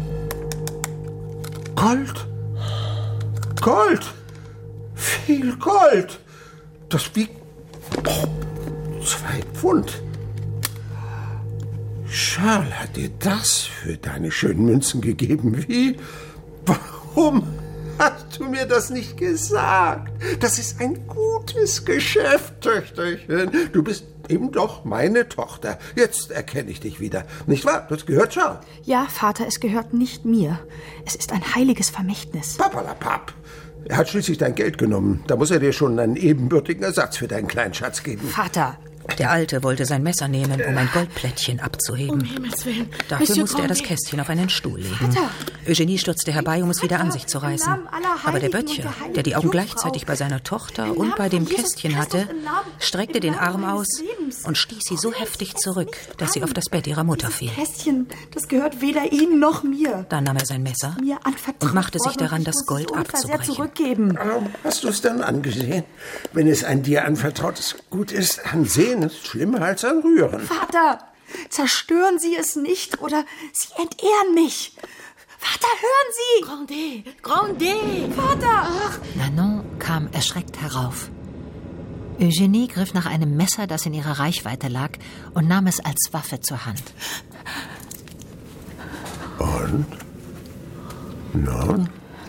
Speaker 6: Gold? Gold? Viel Gold! Das wiegt oh, zwei Pfund. Charles hat dir das für deine schönen Münzen gegeben. Wie? Warum hast du mir das nicht gesagt? Das ist ein gutes Geschäft, Töchterchen. Du bist eben doch meine Tochter. Jetzt erkenne ich dich wieder. Nicht wahr? Das gehört Charles.
Speaker 12: Ja, Vater, es gehört nicht mir. Es ist ein heiliges Vermächtnis.
Speaker 6: Papalapap. Er hat schließlich dein Geld genommen. Da muss er dir schon einen ebenbürtigen Ersatz für deinen kleinen Schatz geben.
Speaker 12: Vater,
Speaker 10: Der Alte wollte sein Messer nehmen, um ein Goldplättchen abzuheben.
Speaker 3: Um Himmels Willen.
Speaker 10: Dafür
Speaker 3: Monsieur
Speaker 10: musste er das
Speaker 3: Grandet.
Speaker 10: Kästchen auf einen Stuhl legen.
Speaker 3: Vater.
Speaker 10: Eugenie stürzte herbei, um es wieder an sich zu reißen.
Speaker 3: Namen aller
Speaker 10: Aber der
Speaker 3: Heiligen
Speaker 10: Böttcher,
Speaker 3: und der
Speaker 10: der die Augen
Speaker 3: Heiligen
Speaker 10: gleichzeitig
Speaker 3: Jungfrau.
Speaker 10: bei seiner Tochter
Speaker 3: Im
Speaker 10: und
Speaker 3: Namen
Speaker 10: bei dem
Speaker 3: von Jesus
Speaker 10: Kästchen
Speaker 3: Christus,
Speaker 10: hatte,
Speaker 3: im Namen-
Speaker 10: streckte
Speaker 3: im
Speaker 10: den
Speaker 3: Namen
Speaker 10: Arm
Speaker 3: meines
Speaker 10: aus
Speaker 3: Lebens.
Speaker 10: und stieß sie so heftig zurück, dass sie auf das Bett ihrer Mutter fiel.
Speaker 12: Kästchen, das gehört weder Ihnen noch mir.
Speaker 10: Dann nahm er sein Messer
Speaker 12: Mir anvertraut
Speaker 10: und machte sich
Speaker 12: worden,
Speaker 10: daran,
Speaker 12: ich
Speaker 10: das
Speaker 12: muss
Speaker 10: Gold
Speaker 12: es unversehrt
Speaker 10: abzubrechen.
Speaker 12: zurückgeben.
Speaker 6: Warum hast du es dann angesehen? Wenn es ein dir anvertrautes Gut ist, ansehen ist schlimmer als anrühren.
Speaker 12: Vater, zerstören Sie es nicht oder Sie entehren mich. Vater, hören Sie!
Speaker 3: Grandet, Grandet!
Speaker 12: Vater! Ach.
Speaker 5: Nanon kam erschreckt herauf. Eugenie griff nach einem Messer, das in ihrer Reichweite lag, und nahm es als Waffe zur Hand.
Speaker 6: Und? Na?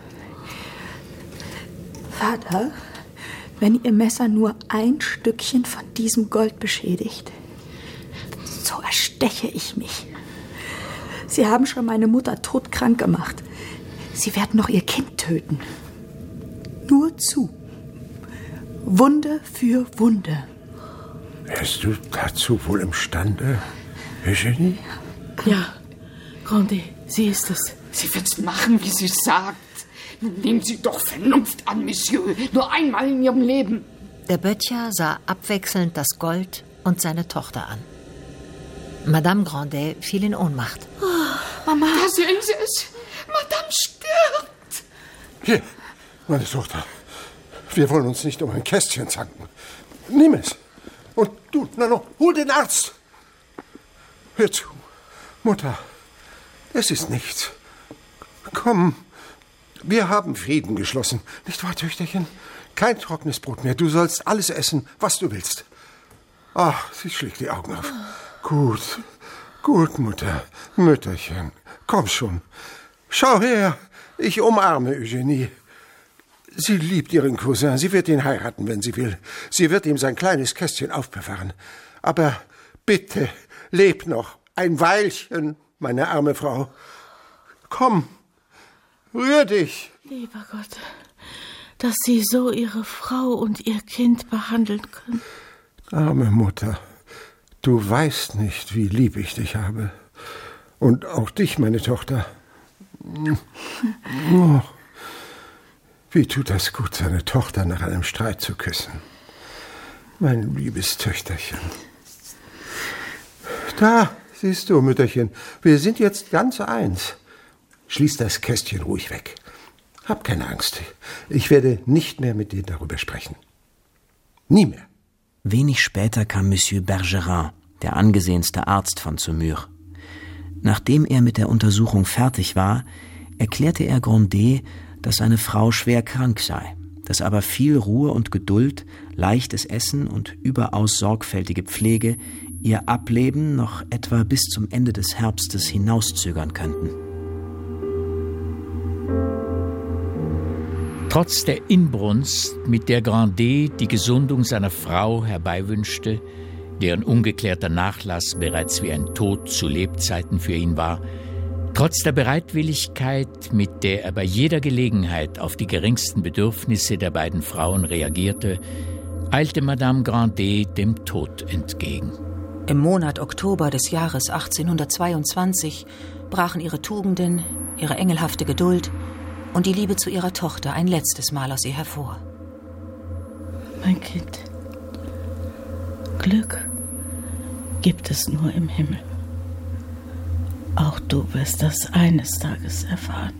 Speaker 12: Vater, wenn Ihr Messer nur ein Stückchen von diesem Gold beschädigt, so ersteche ich mich. Sie haben schon meine Mutter todkrank gemacht. Sie werden noch ihr Kind töten. Nur zu. Wunde für Wunde.
Speaker 6: Wärst du dazu wohl imstande, Eugenie?
Speaker 3: Ja, Grandet, sie ist es.
Speaker 8: Sie wird's machen, wie sie sagt. Nehmen Sie doch Vernunft an, Monsieur. Nur einmal in Ihrem Leben.
Speaker 5: Der Böttcher sah abwechselnd das Gold und seine Tochter an. Madame Grandet fiel in Ohnmacht.
Speaker 8: Oh, Mama. Da sehen Sie es. Madame stirbt.
Speaker 6: Hier, meine Tochter. Wir wollen uns nicht um ein Kästchen zanken. Nimm es. Und du, Nanon, hol den Arzt. Hör zu, Mutter. Es ist nichts. Komm. Wir haben Frieden geschlossen. Nicht wahr, Töchterchen? Kein trockenes Brot mehr. Du sollst alles essen, was du willst. Ach, sie schlägt die Augen auf. Gut, gut, Mutter. Mütterchen, komm schon. Schau her, ich umarme Eugenie. Sie liebt ihren Cousin. Sie wird ihn heiraten, wenn sie will. Sie wird ihm sein kleines Kästchen aufbewahren. Aber bitte, leb noch ein Weilchen, meine arme Frau. Komm. Rühr dich.
Speaker 3: Lieber Gott, dass Sie so Ihre Frau und Ihr Kind behandeln können.
Speaker 6: Arme Mutter, du weißt nicht, wie lieb ich dich habe. Und auch dich, meine Tochter. Oh, wie tut das gut, seine Tochter nach einem Streit zu küssen. Mein liebes Töchterchen. Da, siehst du, Mütterchen, wir sind jetzt ganz eins. Schließ das Kästchen ruhig weg. Hab keine Angst. Ich werde nicht mehr mit dir darüber sprechen. Nie mehr.
Speaker 9: Wenig später kam Monsieur Bergerin, der angesehenste Arzt von Saumur. Nachdem er mit der Untersuchung fertig war, erklärte er Grandet, dass seine Frau schwer krank sei, dass aber viel Ruhe und Geduld, leichtes Essen und überaus sorgfältige Pflege ihr Ableben noch etwa bis zum Ende des Herbstes hinauszögern könnten.
Speaker 11: Trotz der Inbrunst, mit der Grandet die Gesundung seiner Frau herbeiwünschte, deren ungeklärter Nachlass bereits wie ein Tod zu Lebzeiten für ihn war, trotz der Bereitwilligkeit, mit der er bei jeder Gelegenheit auf die geringsten Bedürfnisse der beiden Frauen reagierte, eilte Madame Grandet dem Tod entgegen.
Speaker 10: Im Monat Oktober des Jahres achtzehnhundertzweiundzwanzig brachen ihre Tugenden, ihre engelhafte Geduld und die Liebe zu ihrer Tochter ein letztes Mal aus ihr hervor.
Speaker 3: Mein Kind, Glück gibt es nur im Himmel. Auch du wirst das eines Tages erfahren.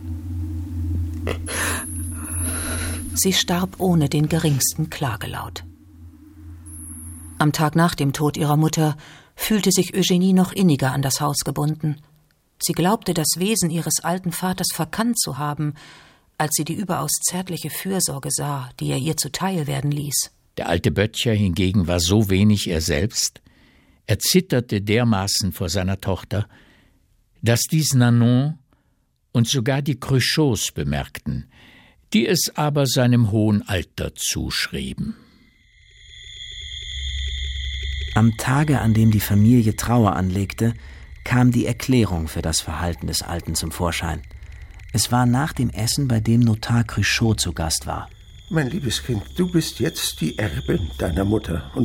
Speaker 10: Sie starb ohne den geringsten Klagelaut. Am Tag nach dem Tod ihrer Mutter fühlte sich Eugenie noch inniger an das Haus gebunden. Sie glaubte, das Wesen ihres alten Vaters verkannt zu haben, als sie die überaus zärtliche Fürsorge sah, die er ihr zuteil werden ließ.
Speaker 11: Der alte Böttcher hingegen war so wenig er selbst, er zitterte dermaßen vor seiner Tochter, dass dies Nanon und sogar die Cruchots bemerkten, die es aber seinem hohen Alter zuschrieben.
Speaker 9: Am Tage, an dem die Familie Trauer anlegte, kam die Erklärung für das Verhalten des Alten zum Vorschein. Es war nach dem Essen, bei dem Notar Cruchot zu Gast war.
Speaker 6: Mein liebes Kind, du bist jetzt die Erbin deiner Mutter und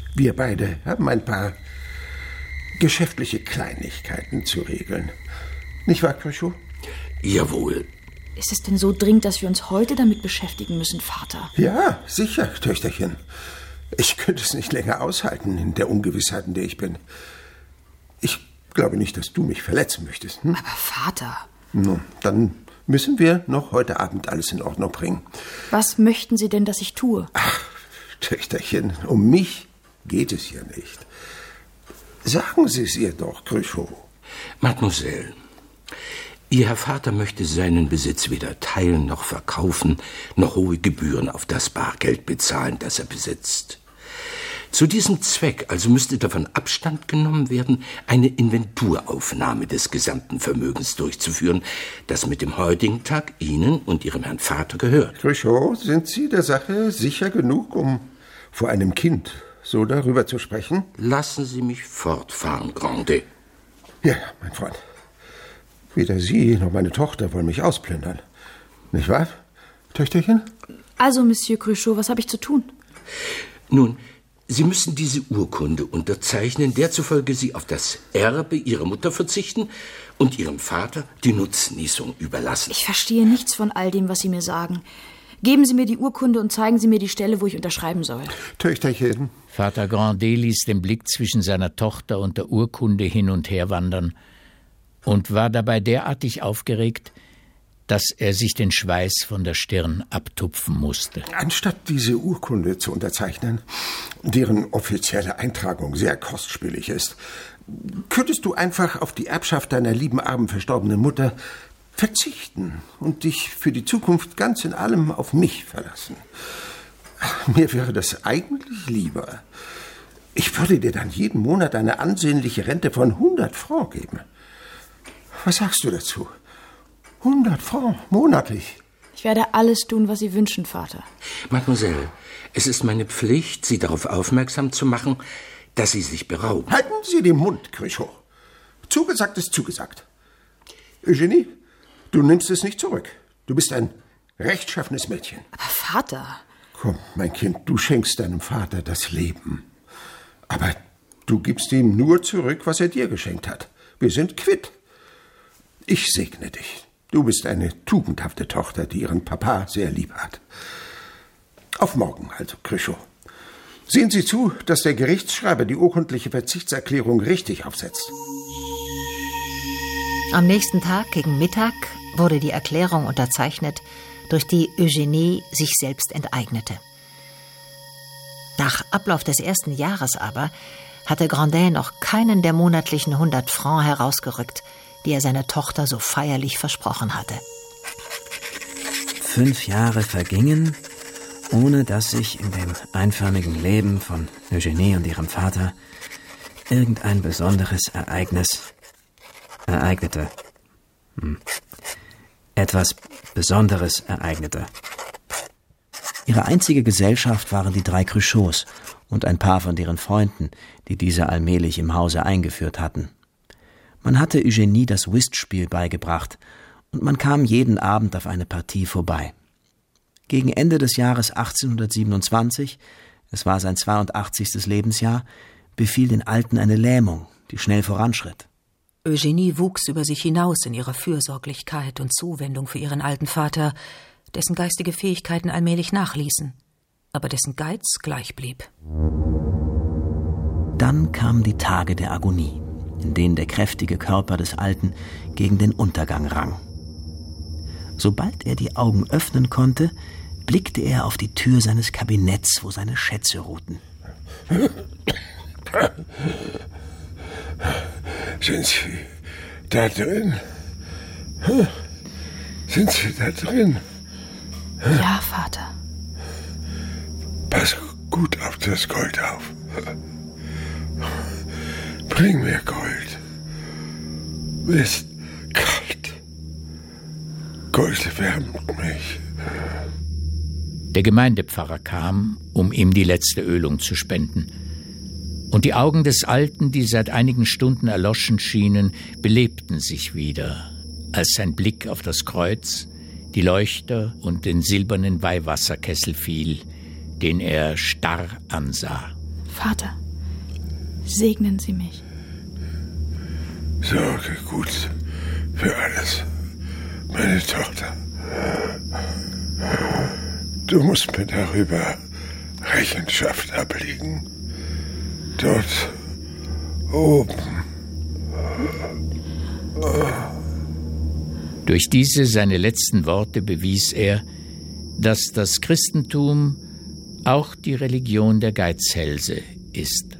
Speaker 6: Wir beide haben ein paar geschäftliche Kleinigkeiten zu regeln. Nicht wahr, Cruchot?
Speaker 13: Jawohl.
Speaker 12: Ist es denn so dringend, dass wir uns heute damit beschäftigen müssen, Vater?
Speaker 6: Ja, sicher, Töchterchen. Ich könnte es nicht länger aushalten in der Ungewissheit, in der ich bin. Ich glaube nicht, dass du mich verletzen möchtest. Hm?
Speaker 12: Aber Vater...
Speaker 6: Nun, dann müssen wir noch heute Abend alles in Ordnung bringen.
Speaker 12: Was möchten Sie denn, dass ich tue?
Speaker 6: Ach, Töchterchen, um mich geht es hier nicht. Sagen Sie es ihr doch, Cruchot.
Speaker 13: Mademoiselle, Ihr Herr Vater möchte seinen Besitz weder teilen noch verkaufen, noch hohe Gebühren auf das Bargeld bezahlen, das er besitzt. Zu diesem Zweck also müsste davon Abstand genommen werden, eine Inventuraufnahme des gesamten Vermögens durchzuführen, das mit dem heutigen Tag Ihnen und Ihrem Herrn Vater gehört.
Speaker 6: Cruchot, sind Sie der Sache sicher genug, um vor einem Kind so darüber zu sprechen?
Speaker 13: Lassen Sie mich fortfahren, Grandet.
Speaker 6: Ja, mein Freund. Weder Sie noch meine Tochter wollen mich ausplündern. Nicht wahr, Töchterchen?
Speaker 12: Also, Monsieur Cruchot, was habe ich zu tun?
Speaker 13: Nun, Sie müssen diese Urkunde unterzeichnen, der zufolge Sie auf das Erbe Ihrer Mutter verzichten und Ihrem Vater die Nutznießung überlassen.
Speaker 12: Ich verstehe nichts von all dem, was Sie mir sagen. Geben Sie mir die Urkunde und zeigen Sie mir die Stelle, wo ich unterschreiben soll.
Speaker 6: Töchterchen.
Speaker 11: Vater Grandet ließ den Blick zwischen seiner Tochter und der Urkunde hin und her wandern und war dabei derartig aufgeregt, dass er sich den Schweiß von der Stirn abtupfen musste.
Speaker 6: Anstatt diese Urkunde zu unterzeichnen, deren offizielle Eintragung sehr kostspielig ist, könntest du einfach auf die Erbschaft deiner lieben, armen, verstorbenen Mutter verzichten und dich für die Zukunft ganz in allem auf mich verlassen. Mir wäre das eigentlich lieber. Ich würde dir dann jeden Monat eine ansehnliche Rente von hundert Francs geben. Was sagst du dazu? hundert Francs monatlich.
Speaker 12: Ich werde alles tun, was Sie wünschen, Vater.
Speaker 13: Mademoiselle, es ist meine Pflicht, Sie darauf aufmerksam zu machen, dass Sie sich berauben.
Speaker 6: Halten Sie den Mund, Cruchot. Zugesagt ist zugesagt. Eugenie, du nimmst es nicht zurück. Du bist ein rechtschaffenes Mädchen.
Speaker 12: Aber Vater...
Speaker 6: Komm, mein Kind, du schenkst deinem Vater das Leben. Aber du gibst ihm nur zurück, was er dir geschenkt hat. Wir sind quitt. Ich segne dich. Du bist eine tugendhafte Tochter, die ihren Papa sehr lieb hat. Auf morgen also, Cruchot. Sehen Sie zu, dass der Gerichtsschreiber die urkundliche Verzichtserklärung richtig aufsetzt.
Speaker 5: Am nächsten Tag gegen Mittag wurde die Erklärung unterzeichnet, durch die Eugenie sich selbst enteignete. Nach Ablauf des ersten Jahres aber hatte Grandet noch keinen der monatlichen hundert Francs herausgerückt, die er seiner Tochter so feierlich versprochen hatte.
Speaker 9: Fünf Jahre vergingen, ohne dass sich in dem einförmigen Leben von Eugenie und ihrem Vater irgendein besonderes Ereignis ereignete. Hm. Etwas Besonderes ereignete. Ihre einzige Gesellschaft waren die drei Cruchots und ein paar von deren Freunden, die diese allmählich im Hause eingeführt hatten. Man hatte Eugenie das Whistspiel beigebracht und man kam jeden Abend auf eine Partie vorbei. Gegen Ende des Jahres achtzehnhundertsiebenundzwanzig, es war sein zweiundachtzigstes Lebensjahr, befiel den Alten eine Lähmung, die schnell voranschritt.
Speaker 10: Eugenie wuchs über sich hinaus in ihrer Fürsorglichkeit und Zuwendung für ihren alten Vater, dessen geistige Fähigkeiten allmählich nachließen, aber dessen Geiz gleich blieb.
Speaker 9: Dann kamen die Tage der Agonie, in denen der kräftige Körper des Alten gegen den Untergang rang. Sobald er die Augen öffnen konnte, blickte er auf die Tür seines Kabinetts, wo seine Schätze ruhten.
Speaker 6: Sind Sie da drin? Sind Sie da drin?
Speaker 12: Ja, Vater.
Speaker 6: Pass gut auf das Gold auf. Bring mir Gold. Ist kalt. Gold wärmt mich.
Speaker 11: Der Gemeindepfarrer kam, um ihm die letzte Ölung zu spenden. Und die Augen des Alten, die seit einigen Stunden erloschen schienen, belebten sich wieder, als sein Blick auf das Kreuz, die Leuchter und den silbernen Weihwasserkessel fiel, den er starr ansah.
Speaker 12: Vater. Segnen Sie mich.
Speaker 6: Sorge gut für alles, meine Tochter. Du musst mir darüber Rechenschaft ablegen. Dort oben.
Speaker 11: Durch diese seine letzten Worte bewies er, dass das Christentum auch die Religion der Geizhälse ist.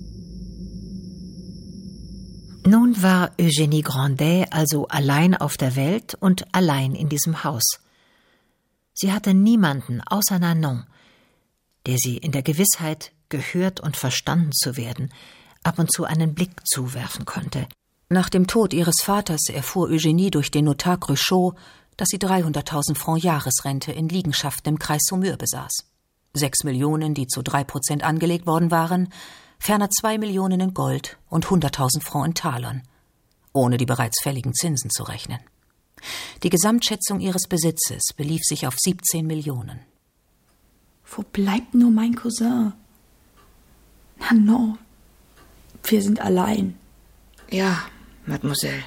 Speaker 5: Nun war Eugénie Grandet also allein auf der Welt und allein in diesem Haus. Sie hatte niemanden außer Nanon, der sie in der Gewissheit, gehört und verstanden zu werden, ab und zu einen Blick zuwerfen konnte.
Speaker 10: Nach dem Tod ihres Vaters erfuhr Eugénie durch den Notar Cruchot, dass sie dreihunderttausend Francs Jahresrente in Liegenschaften im Kreis Saumur besaß. Sechs Millionen, die zu drei Prozent angelegt worden waren, ferner zwei Millionen in Gold und hunderttausend Francs in Talern, ohne die bereits fälligen Zinsen zu rechnen. Die Gesamtschätzung ihres Besitzes belief sich auf siebzehn Millionen.
Speaker 12: Wo bleibt nur mein Cousin? Nanon, wir sind allein.
Speaker 8: Ja, Mademoiselle.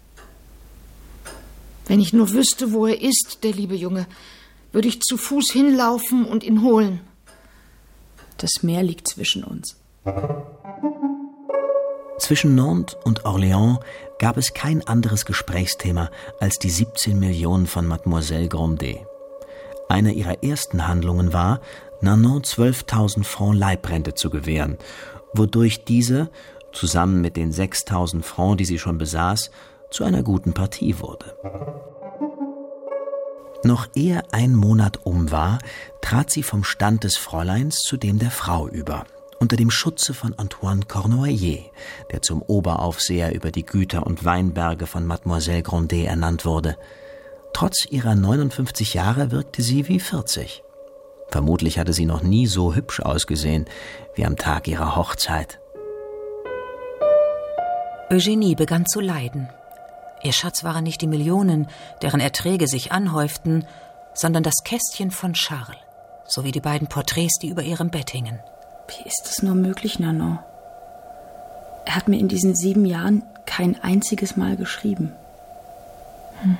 Speaker 8: Wenn ich nur wüsste, wo er ist, der liebe Junge, würde ich zu Fuß hinlaufen und ihn holen.
Speaker 12: Das Meer liegt zwischen uns.
Speaker 9: Zwischen Nantes und Orléans gab es kein anderes Gesprächsthema als die siebzehn Millionen von Mademoiselle Grandet. Eine ihrer ersten Handlungen war, Nanon zwölftausend Francs Leibrente zu gewähren, wodurch diese, zusammen mit den sechstausend Francs, die sie schon besaß, zu einer guten Partie wurde. Noch ehe ein Monat um war, trat sie vom Stand des Fräuleins zu dem der Frau über, unter dem Schutze von Antoine Cornoiller, der zum Oberaufseher über die Güter und Weinberge von Mademoiselle Grandet ernannt wurde. Trotz ihrer neunundfünfzig Jahre wirkte sie wie vierzig. Vermutlich hatte sie noch nie so hübsch ausgesehen wie am Tag ihrer Hochzeit.
Speaker 10: Eugénie begann zu leiden. Ihr Schatz waren nicht die Millionen, deren Erträge sich anhäuften, sondern das Kästchen von Charles, sowie die beiden Porträts, die über ihrem Bett hingen.
Speaker 12: Wie ist es nur möglich, Nanon? Er hat mir in diesen sieben Jahren kein einziges Mal geschrieben. Hm.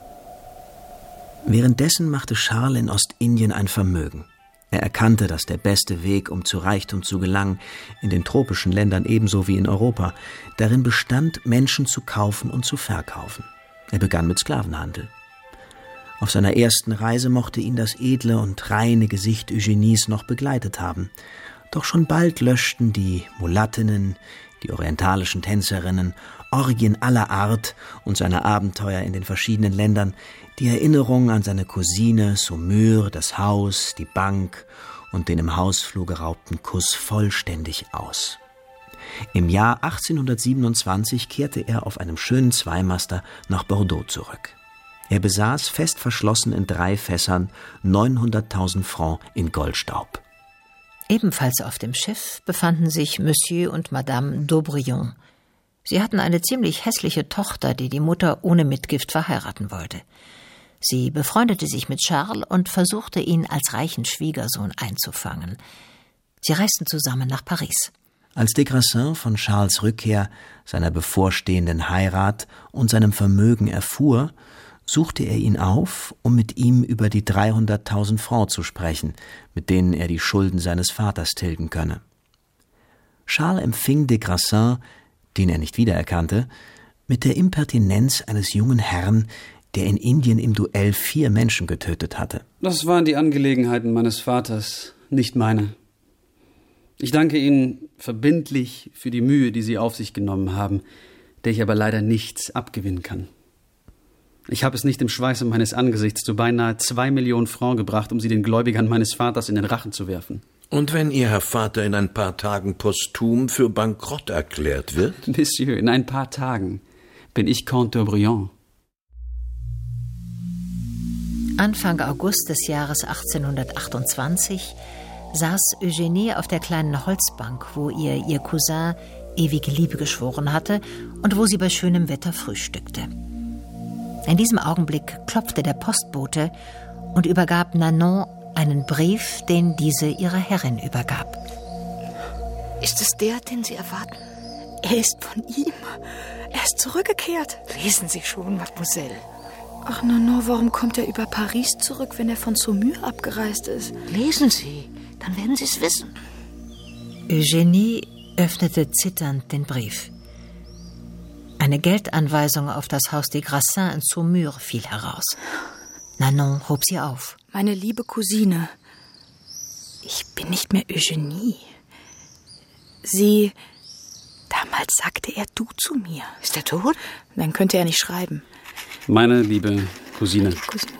Speaker 9: Währenddessen machte Charles in Ostindien ein Vermögen. Er erkannte, dass der beste Weg, um zu Reichtum zu gelangen, in den tropischen Ländern ebenso wie in Europa, darin bestand, Menschen zu kaufen und zu verkaufen. Er begann mit Sklavenhandel. Auf seiner ersten Reise mochte ihn das edle und reine Gesicht Eugénies noch begleitet haben. Doch schon bald löschten die Mulattinnen, die orientalischen Tänzerinnen, Orgien aller Art und seine Abenteuer in den verschiedenen Ländern die Erinnerung an seine Cousine, Saumur, das Haus, die Bank und den im Hausflur geraubten Kuss vollständig aus. Im Jahr achtzehnhundertsiebenundzwanzig kehrte er auf einem schönen Zweimaster nach Bordeaux zurück. Er besaß fest verschlossen in drei Fässern neunhunderttausend Francs in Goldstaub.
Speaker 5: Ebenfalls auf dem Schiff befanden sich Monsieur und Madame d'Aubrion. Sie hatten eine ziemlich hässliche Tochter, die die Mutter ohne Mitgift verheiraten wollte. Sie befreundete sich mit Charles und versuchte, ihn als reichen Schwiegersohn einzufangen. Sie reisten zusammen nach Paris.
Speaker 9: Als de Grassin von Charles Rückkehr, seiner bevorstehenden Heirat und seinem Vermögen erfuhr, suchte er ihn auf, um mit ihm über die dreihunderttausend Francs zu sprechen, mit denen er die Schulden seines Vaters tilgen könne. Charles empfing de Grassin, den er nicht wiedererkannte, mit der Impertinenz eines jungen Herrn, der in Indien im Duell vier Menschen getötet hatte.
Speaker 7: Das waren die Angelegenheiten meines Vaters, nicht meine. Ich danke Ihnen verbindlich für die Mühe, die Sie auf sich genommen haben, der ich aber leider nichts abgewinnen kann. Ich habe es nicht im Schweiße meines Angesichts zu beinahe zwei Millionen Francs gebracht, um sie den Gläubigern meines Vaters in den Rachen zu werfen.
Speaker 13: Und wenn Ihr Herr Vater in ein paar Tagen posthum für bankrott erklärt wird?
Speaker 7: Monsieur, in ein paar Tagen bin ich Comte d'Aubrion.
Speaker 5: Anfang August des Jahres achtzehnhundertachtundzwanzig saß Eugénie auf der kleinen Holzbank, wo ihr ihr Cousin ewige Liebe geschworen hatte und wo sie bei schönem Wetter frühstückte. In diesem Augenblick klopfte der Postbote und übergab Nanon einen Brief, den diese ihrer Herrin übergab.
Speaker 12: Ist es der, den Sie erwarten? Er ist von ihm. Er ist zurückgekehrt.
Speaker 8: Lesen Sie schon, Mademoiselle.
Speaker 12: Ach, Nanon, warum kommt er über Paris zurück, wenn er von Saumur abgereist ist?
Speaker 8: Lesen Sie, dann werden Sie es wissen.
Speaker 5: Eugenie öffnete zitternd den Brief. Eine Geldanweisung auf das Haus des Grassins in Saumur fiel heraus. Nanon hob sie auf.
Speaker 12: Meine liebe Cousine, ich bin nicht mehr Eugenie. Sie... Damals sagte er du zu mir.
Speaker 8: Ist er tot?
Speaker 12: Dann könnte er nicht schreiben.
Speaker 7: Meine liebe Cousine,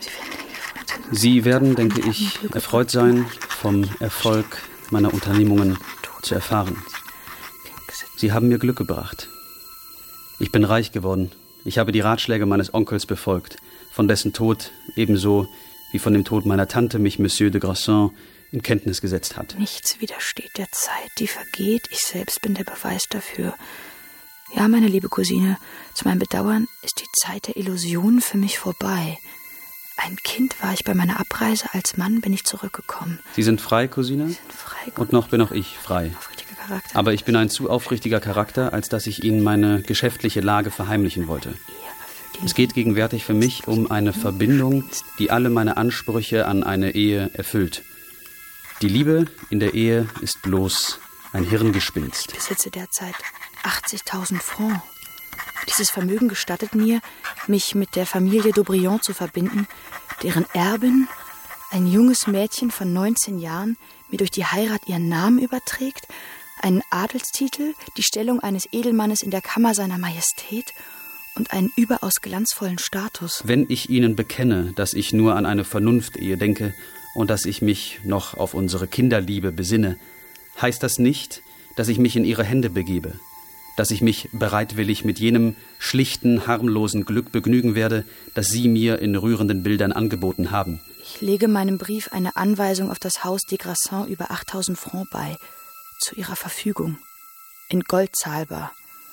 Speaker 7: Sie werden, denke ich, erfreut sein, vom Erfolg meiner Unternehmungen zu erfahren. Sie haben mir Glück gebracht. Ich bin reich geworden. Ich habe die Ratschläge meines Onkels befolgt, von dessen Tod ebenso wie von dem Tod meiner Tante mich Monsieur de Grassin in Kenntnis gesetzt hat.
Speaker 12: Nichts widersteht der Zeit, die vergeht. Ich selbst bin der Beweis dafür. Ja, meine liebe Cousine, zu meinem Bedauern ist die Zeit der Illusionen für mich vorbei. Ein Kind war ich bei meiner Abreise, als Mann bin ich zurückgekommen.
Speaker 7: Sie sind frei, Cousine?
Speaker 12: Sie sind frei.
Speaker 7: Und noch bin auch ich frei.
Speaker 12: Aufrichtiger Charakter.
Speaker 7: Aber ich bin ein zu aufrichtiger Charakter, als dass ich Ihnen meine geschäftliche Lage verheimlichen wollte. Es geht gegenwärtig für mich um eine Verbindung, die alle meine Ansprüche an eine Ehe erfüllt. Die Liebe in der Ehe ist bloß ein Hirngespinst.
Speaker 12: Ich besitze derzeit achtzigtausend Francs. Dieses Vermögen gestattet mir, mich mit der Familie d'Aubrion zu verbinden, deren Erbin, ein junges Mädchen von neunzehn Jahren, mir durch die Heirat ihren Namen überträgt, einen Adelstitel, die Stellung eines Edelmannes in der Kammer seiner Majestät und einen überaus glanzvollen Status.
Speaker 7: Wenn ich Ihnen bekenne, dass ich nur an eine Vernunftehe denke und dass ich mich noch auf unsere Kinderliebe besinne, heißt das nicht, dass ich mich in Ihre Hände begebe, dass ich mich bereitwillig mit jenem schlichten, harmlosen Glück begnügen werde, das Sie mir in rührenden Bildern angeboten haben.
Speaker 12: Ich lege meinem Brief eine Anweisung auf das Haus des Grassins über achttausend Francs bei, zu Ihrer Verfügung, in Gold zahlbar.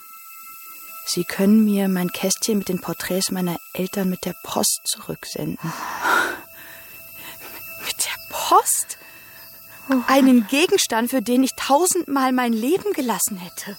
Speaker 12: Sie können mir mein Kästchen mit den Porträts meiner Eltern mit der Post zurücksenden. Mit der Post? Einen Gegenstand, für den ich tausendmal mein Leben gelassen hätte.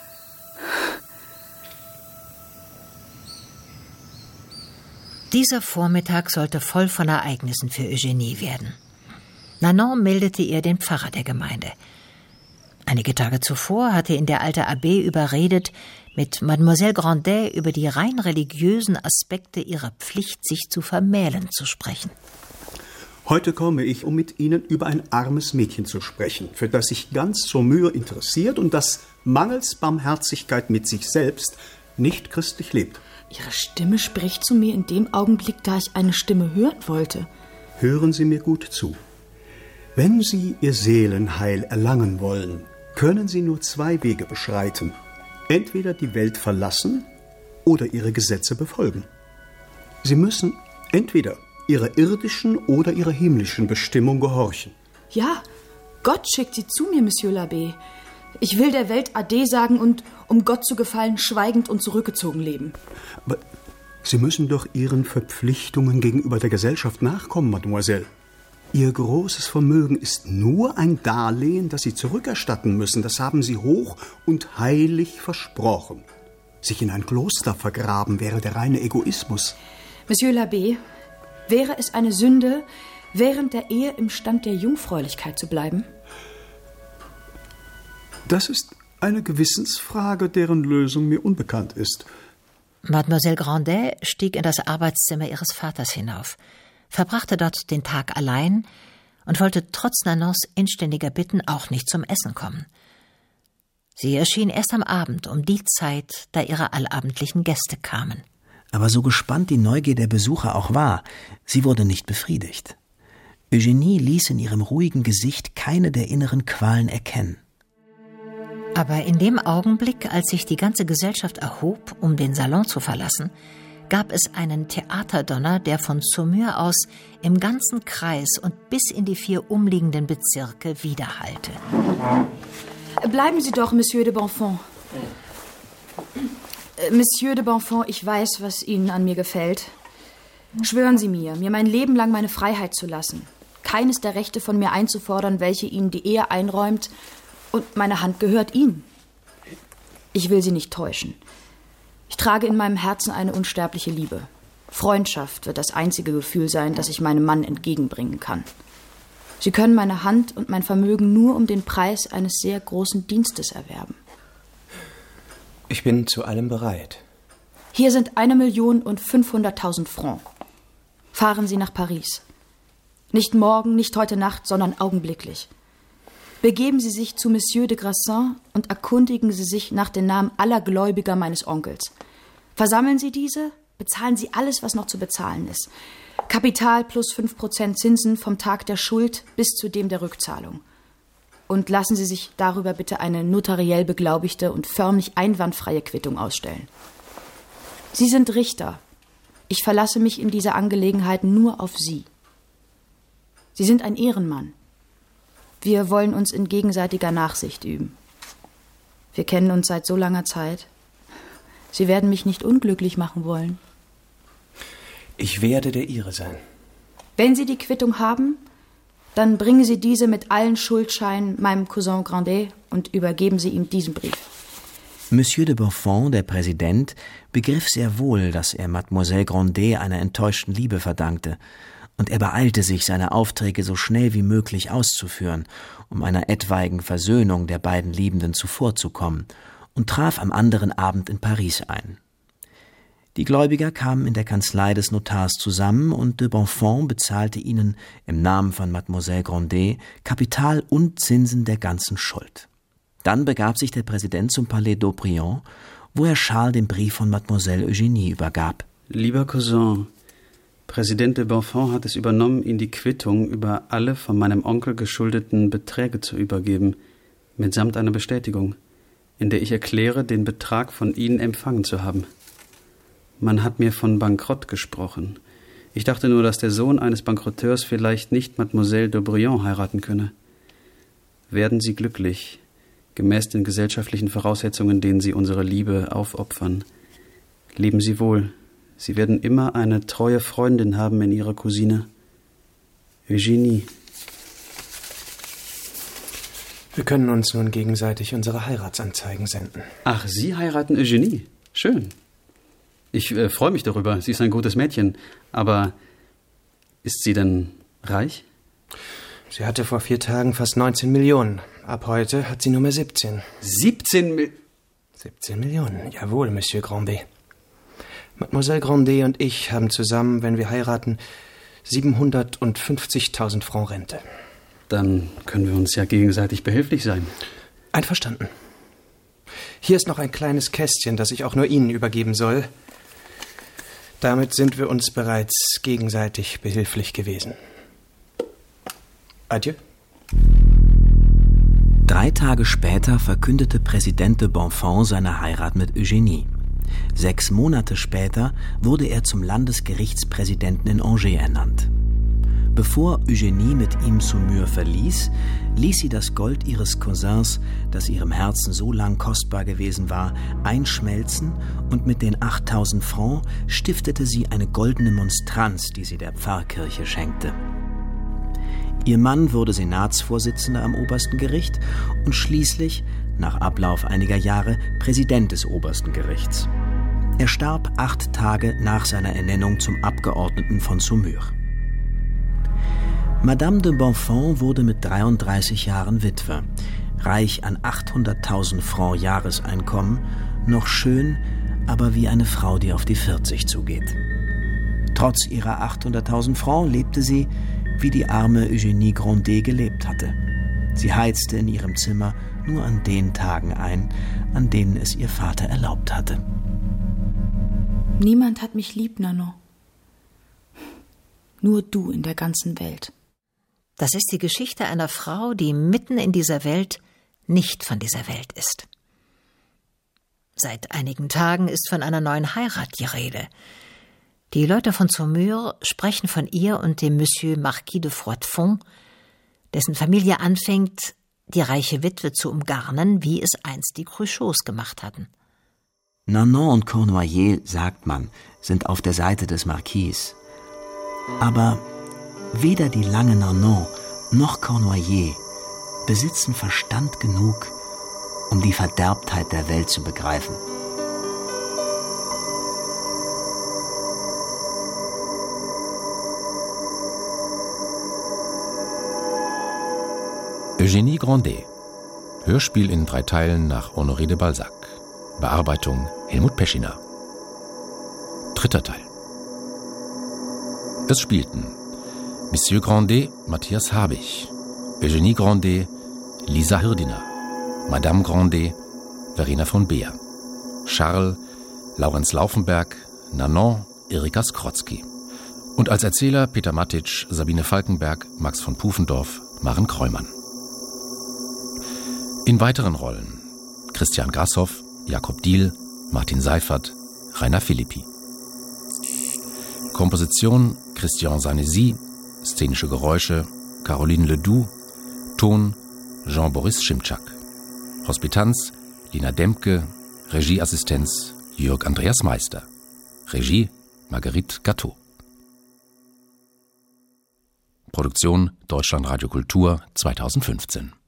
Speaker 5: Dieser Vormittag sollte voll von Ereignissen für Eugenie werden. Nanon meldete ihr den Pfarrer der Gemeinde. Einige Tage zuvor hatte ihn der alte Abbé überredet, mit Mademoiselle Grandet über die rein religiösen Aspekte ihrer Pflicht, sich zu vermählen, zu sprechen.
Speaker 15: Heute komme ich, um mit Ihnen über ein armes Mädchen zu sprechen, für das sich ganz Saumur interessiert und das mangels Barmherzigkeit mit sich selbst nicht christlich lebt.
Speaker 12: Ihre Stimme spricht zu mir in dem Augenblick, da ich eine Stimme hören wollte.
Speaker 15: Hören Sie mir gut zu. Wenn Sie Ihr Seelenheil erlangen wollen, können Sie nur zwei Wege beschreiten. Entweder die Welt verlassen oder ihre Gesetze befolgen. Sie müssen entweder ihrer irdischen oder ihrer himmlischen Bestimmung gehorchen.
Speaker 12: Ja, Gott schickt sie zu mir, Monsieur l'Abbé. Ich will der Welt Ade sagen und, um Gott zu gefallen, schweigend und zurückgezogen leben.
Speaker 15: Aber Sie müssen doch Ihren Verpflichtungen gegenüber der Gesellschaft nachkommen, Mademoiselle. Ihr großes Vermögen ist nur ein Darlehen, das Sie zurückerstatten müssen. Das haben Sie hoch und heilig versprochen. Sich in ein Kloster vergraben wäre der reine Egoismus.
Speaker 12: Monsieur l'Abbé, wäre es eine Sünde, während der Ehe im Stand der Jungfräulichkeit zu bleiben?
Speaker 15: Das ist eine Gewissensfrage, deren Lösung mir unbekannt ist.
Speaker 5: Mademoiselle Grandet stieg in das Arbeitszimmer ihres Vaters hinauf, verbrachte dort den Tag allein und wollte trotz Nanons inständiger Bitten auch nicht zum Essen kommen. Sie erschien erst am Abend, um die Zeit, da ihre allabendlichen Gäste kamen.
Speaker 9: Aber so gespannt die Neugier der Besucher auch war, sie wurde nicht befriedigt. Eugenie ließ in ihrem ruhigen Gesicht keine der inneren Qualen erkennen.
Speaker 5: Aber in dem Augenblick, als sich die ganze Gesellschaft erhob, um den Salon zu verlassen, gab es einen Theaterdonner, der von Saumur aus im ganzen Kreis und bis in die vier umliegenden Bezirke widerhallte.
Speaker 12: Bleiben Sie doch, Monsieur de Bonfons. Monsieur de Bonfons, ich weiß, was Ihnen an mir gefällt. Schwören Sie mir, mir mein Leben lang meine Freiheit zu lassen, keines der Rechte von mir einzufordern, welche Ihnen die Ehe einräumt, Und meine Hand gehört Ihnen. Ich will Sie nicht täuschen. Ich trage in meinem Herzen eine unsterbliche Liebe. Freundschaft wird das einzige Gefühl sein, das ich meinem Mann entgegenbringen kann. Sie können meine Hand und mein Vermögen nur um den Preis eines sehr großen Dienstes erwerben.
Speaker 14: Ich bin zu allem bereit.
Speaker 12: Hier sind eine Million und fünfhunderttausend Francs. Fahren Sie nach Paris. Nicht morgen, nicht heute Nacht, sondern augenblicklich. Begeben Sie sich zu Monsieur de Grassin und erkundigen Sie sich nach den Namen aller Gläubiger meines Onkels. Versammeln Sie diese, bezahlen Sie alles, was noch zu bezahlen ist. Kapital plus fünf Prozent Zinsen vom Tag der Schuld bis zu dem der Rückzahlung. Und lassen Sie sich darüber bitte eine notariell beglaubigte und förmlich einwandfreie Quittung ausstellen. Sie sind Richter. Ich verlasse mich in dieser Angelegenheit nur auf Sie. Sie sind ein Ehrenmann. Wir wollen uns in gegenseitiger Nachsicht üben. Wir kennen uns seit so langer Zeit. Sie werden mich nicht unglücklich machen wollen.
Speaker 14: Ich werde der Ihre sein.
Speaker 12: Wenn Sie die Quittung haben, dann bringen Sie diese mit allen Schuldscheinen meinem Cousin Grandet und übergeben Sie ihm diesen Brief.
Speaker 9: Monsieur de Bonfons, der Präsident, begriff sehr wohl, dass er Mademoiselle Grandet einer enttäuschten Liebe verdankte, und er beeilte sich, seine Aufträge so schnell wie möglich auszuführen, um einer etwaigen Versöhnung der beiden Liebenden zuvorzukommen, und traf am anderen Abend in Paris ein. Die Gläubiger kamen in der Kanzlei des Notars zusammen und de Bonfons bezahlte ihnen im Namen von Mademoiselle Grandet Kapital und Zinsen der ganzen Schuld. Dann begab sich der Präsident zum Palais d'Aubrion, wo er Charles den Brief von Mademoiselle Eugénie übergab.
Speaker 7: Lieber Cousin, Präsident de Bonfons hat es übernommen, Ihnen die Quittung über alle von meinem Onkel geschuldeten Beträge zu übergeben, mitsamt einer Bestätigung, in der ich erkläre, den Betrag von Ihnen empfangen zu haben. Man hat mir von Bankrott gesprochen. Ich dachte nur, dass der Sohn eines Bankerotteurs vielleicht nicht Mademoiselle d'Aubrion heiraten könne. Werden Sie glücklich, gemäß den gesellschaftlichen Voraussetzungen, denen Sie unsere Liebe aufopfern. Leben Sie wohl. Sie werden immer eine treue Freundin haben in Ihrer Cousine Eugénie.
Speaker 14: Wir können uns nun gegenseitig unsere Heiratsanzeigen senden.
Speaker 7: Ach, Sie heiraten Eugénie? Schön. Ich äh, freue mich darüber. Sie ist ein gutes Mädchen. Aber ist sie denn reich?
Speaker 14: Sie hatte vor vier Tagen fast neunzehn Millionen. Ab heute hat sie nur mehr siebzehn.
Speaker 7: siebzehn Millionen?
Speaker 14: siebzehn Millionen, jawohl, Monsieur Grandet. Mademoiselle Grandet und ich haben zusammen, wenn wir heiraten, siebenhundertfünfzigtausend Francs Rente.
Speaker 7: Dann können wir uns ja gegenseitig behilflich sein.
Speaker 14: Einverstanden. Hier ist noch ein kleines Kästchen, das ich auch nur Ihnen übergeben soll. Damit sind wir uns bereits gegenseitig behilflich gewesen. Adieu.
Speaker 9: Drei Tage später verkündete Präsident de Bonfons seine Heirat mit Eugénie. Sechs Monate später wurde er zum Landesgerichtspräsidenten in Angers ernannt. Bevor Eugénie mit ihm Saumur verließ, ließ sie das Gold ihres Cousins, das ihrem Herzen so lang kostbar gewesen war, einschmelzen, und mit den achttausend Francs stiftete sie eine goldene Monstranz, die sie der Pfarrkirche schenkte. Ihr Mann wurde Senatsvorsitzender am obersten Gericht und schließlich, nach Ablauf einiger Jahre, Präsident des obersten Gerichts. Er starb acht Tage nach seiner Ernennung zum Abgeordneten von Saumur. Madame de Bonfons wurde mit dreiunddreißig Jahren Witwe, reich an achthunderttausend Francs Jahreseinkommen, noch schön, aber wie eine Frau, die auf die vierzig zugeht. Trotz ihrer achthunderttausend Francs lebte sie, wie die arme Eugénie Grandet gelebt hatte. Sie heizte in ihrem Zimmer nur an den Tagen ein, an denen es ihr Vater erlaubt hatte.
Speaker 12: Niemand hat mich lieb, Nanon. Nur du in der ganzen Welt.
Speaker 5: Das ist die Geschichte einer Frau, die mitten in dieser Welt nicht von dieser Welt ist. Seit einigen Tagen ist von einer neuen Heirat die Rede. Die Leute von Saumur sprechen von ihr und dem Monsieur Marquis de Froidfond, dessen Familie anfängt, die reiche Witwe zu umgarnen, wie es einst die Cruchots gemacht hatten.
Speaker 9: Nanon und Cornoiller, sagt man, sind auf der Seite des Marquis. Aber weder die lange Nanon noch Cornoiller besitzen Verstand genug, um die Verderbtheit der Welt zu begreifen.
Speaker 2: Eugénie Grandet. Hörspiel in drei Teilen nach Honoré de Balzac. Bearbeitung Helmut Peschiner. Dritter Teil. Es spielten Monsieur Grandet, Matthias Habich, Eugénie Grandet, Lisa Hirdiner, Madame Grandet, Verena von Beer, Charles, Laurenz Laufenberg, Nanon, Erika Skrotzki. Und als Erzähler Peter Matic, Sabine Falkenberg, Max von Pufendorf, Maren Kreumann. In weiteren Rollen Christian Grashoff, Jakob Diehl, Martin Seifert, Rainer Philippi. Komposition Christian Sanesi, szenische Geräusche Caroline Ledoux, Ton Jean-Boris Schimczak. Hospitanz Lina Demke, Regieassistenz Jörg Andreas Meister. Regie Marguerite Gatteau. Produktion Deutschlandradio Kultur zweitausendfünfzehn.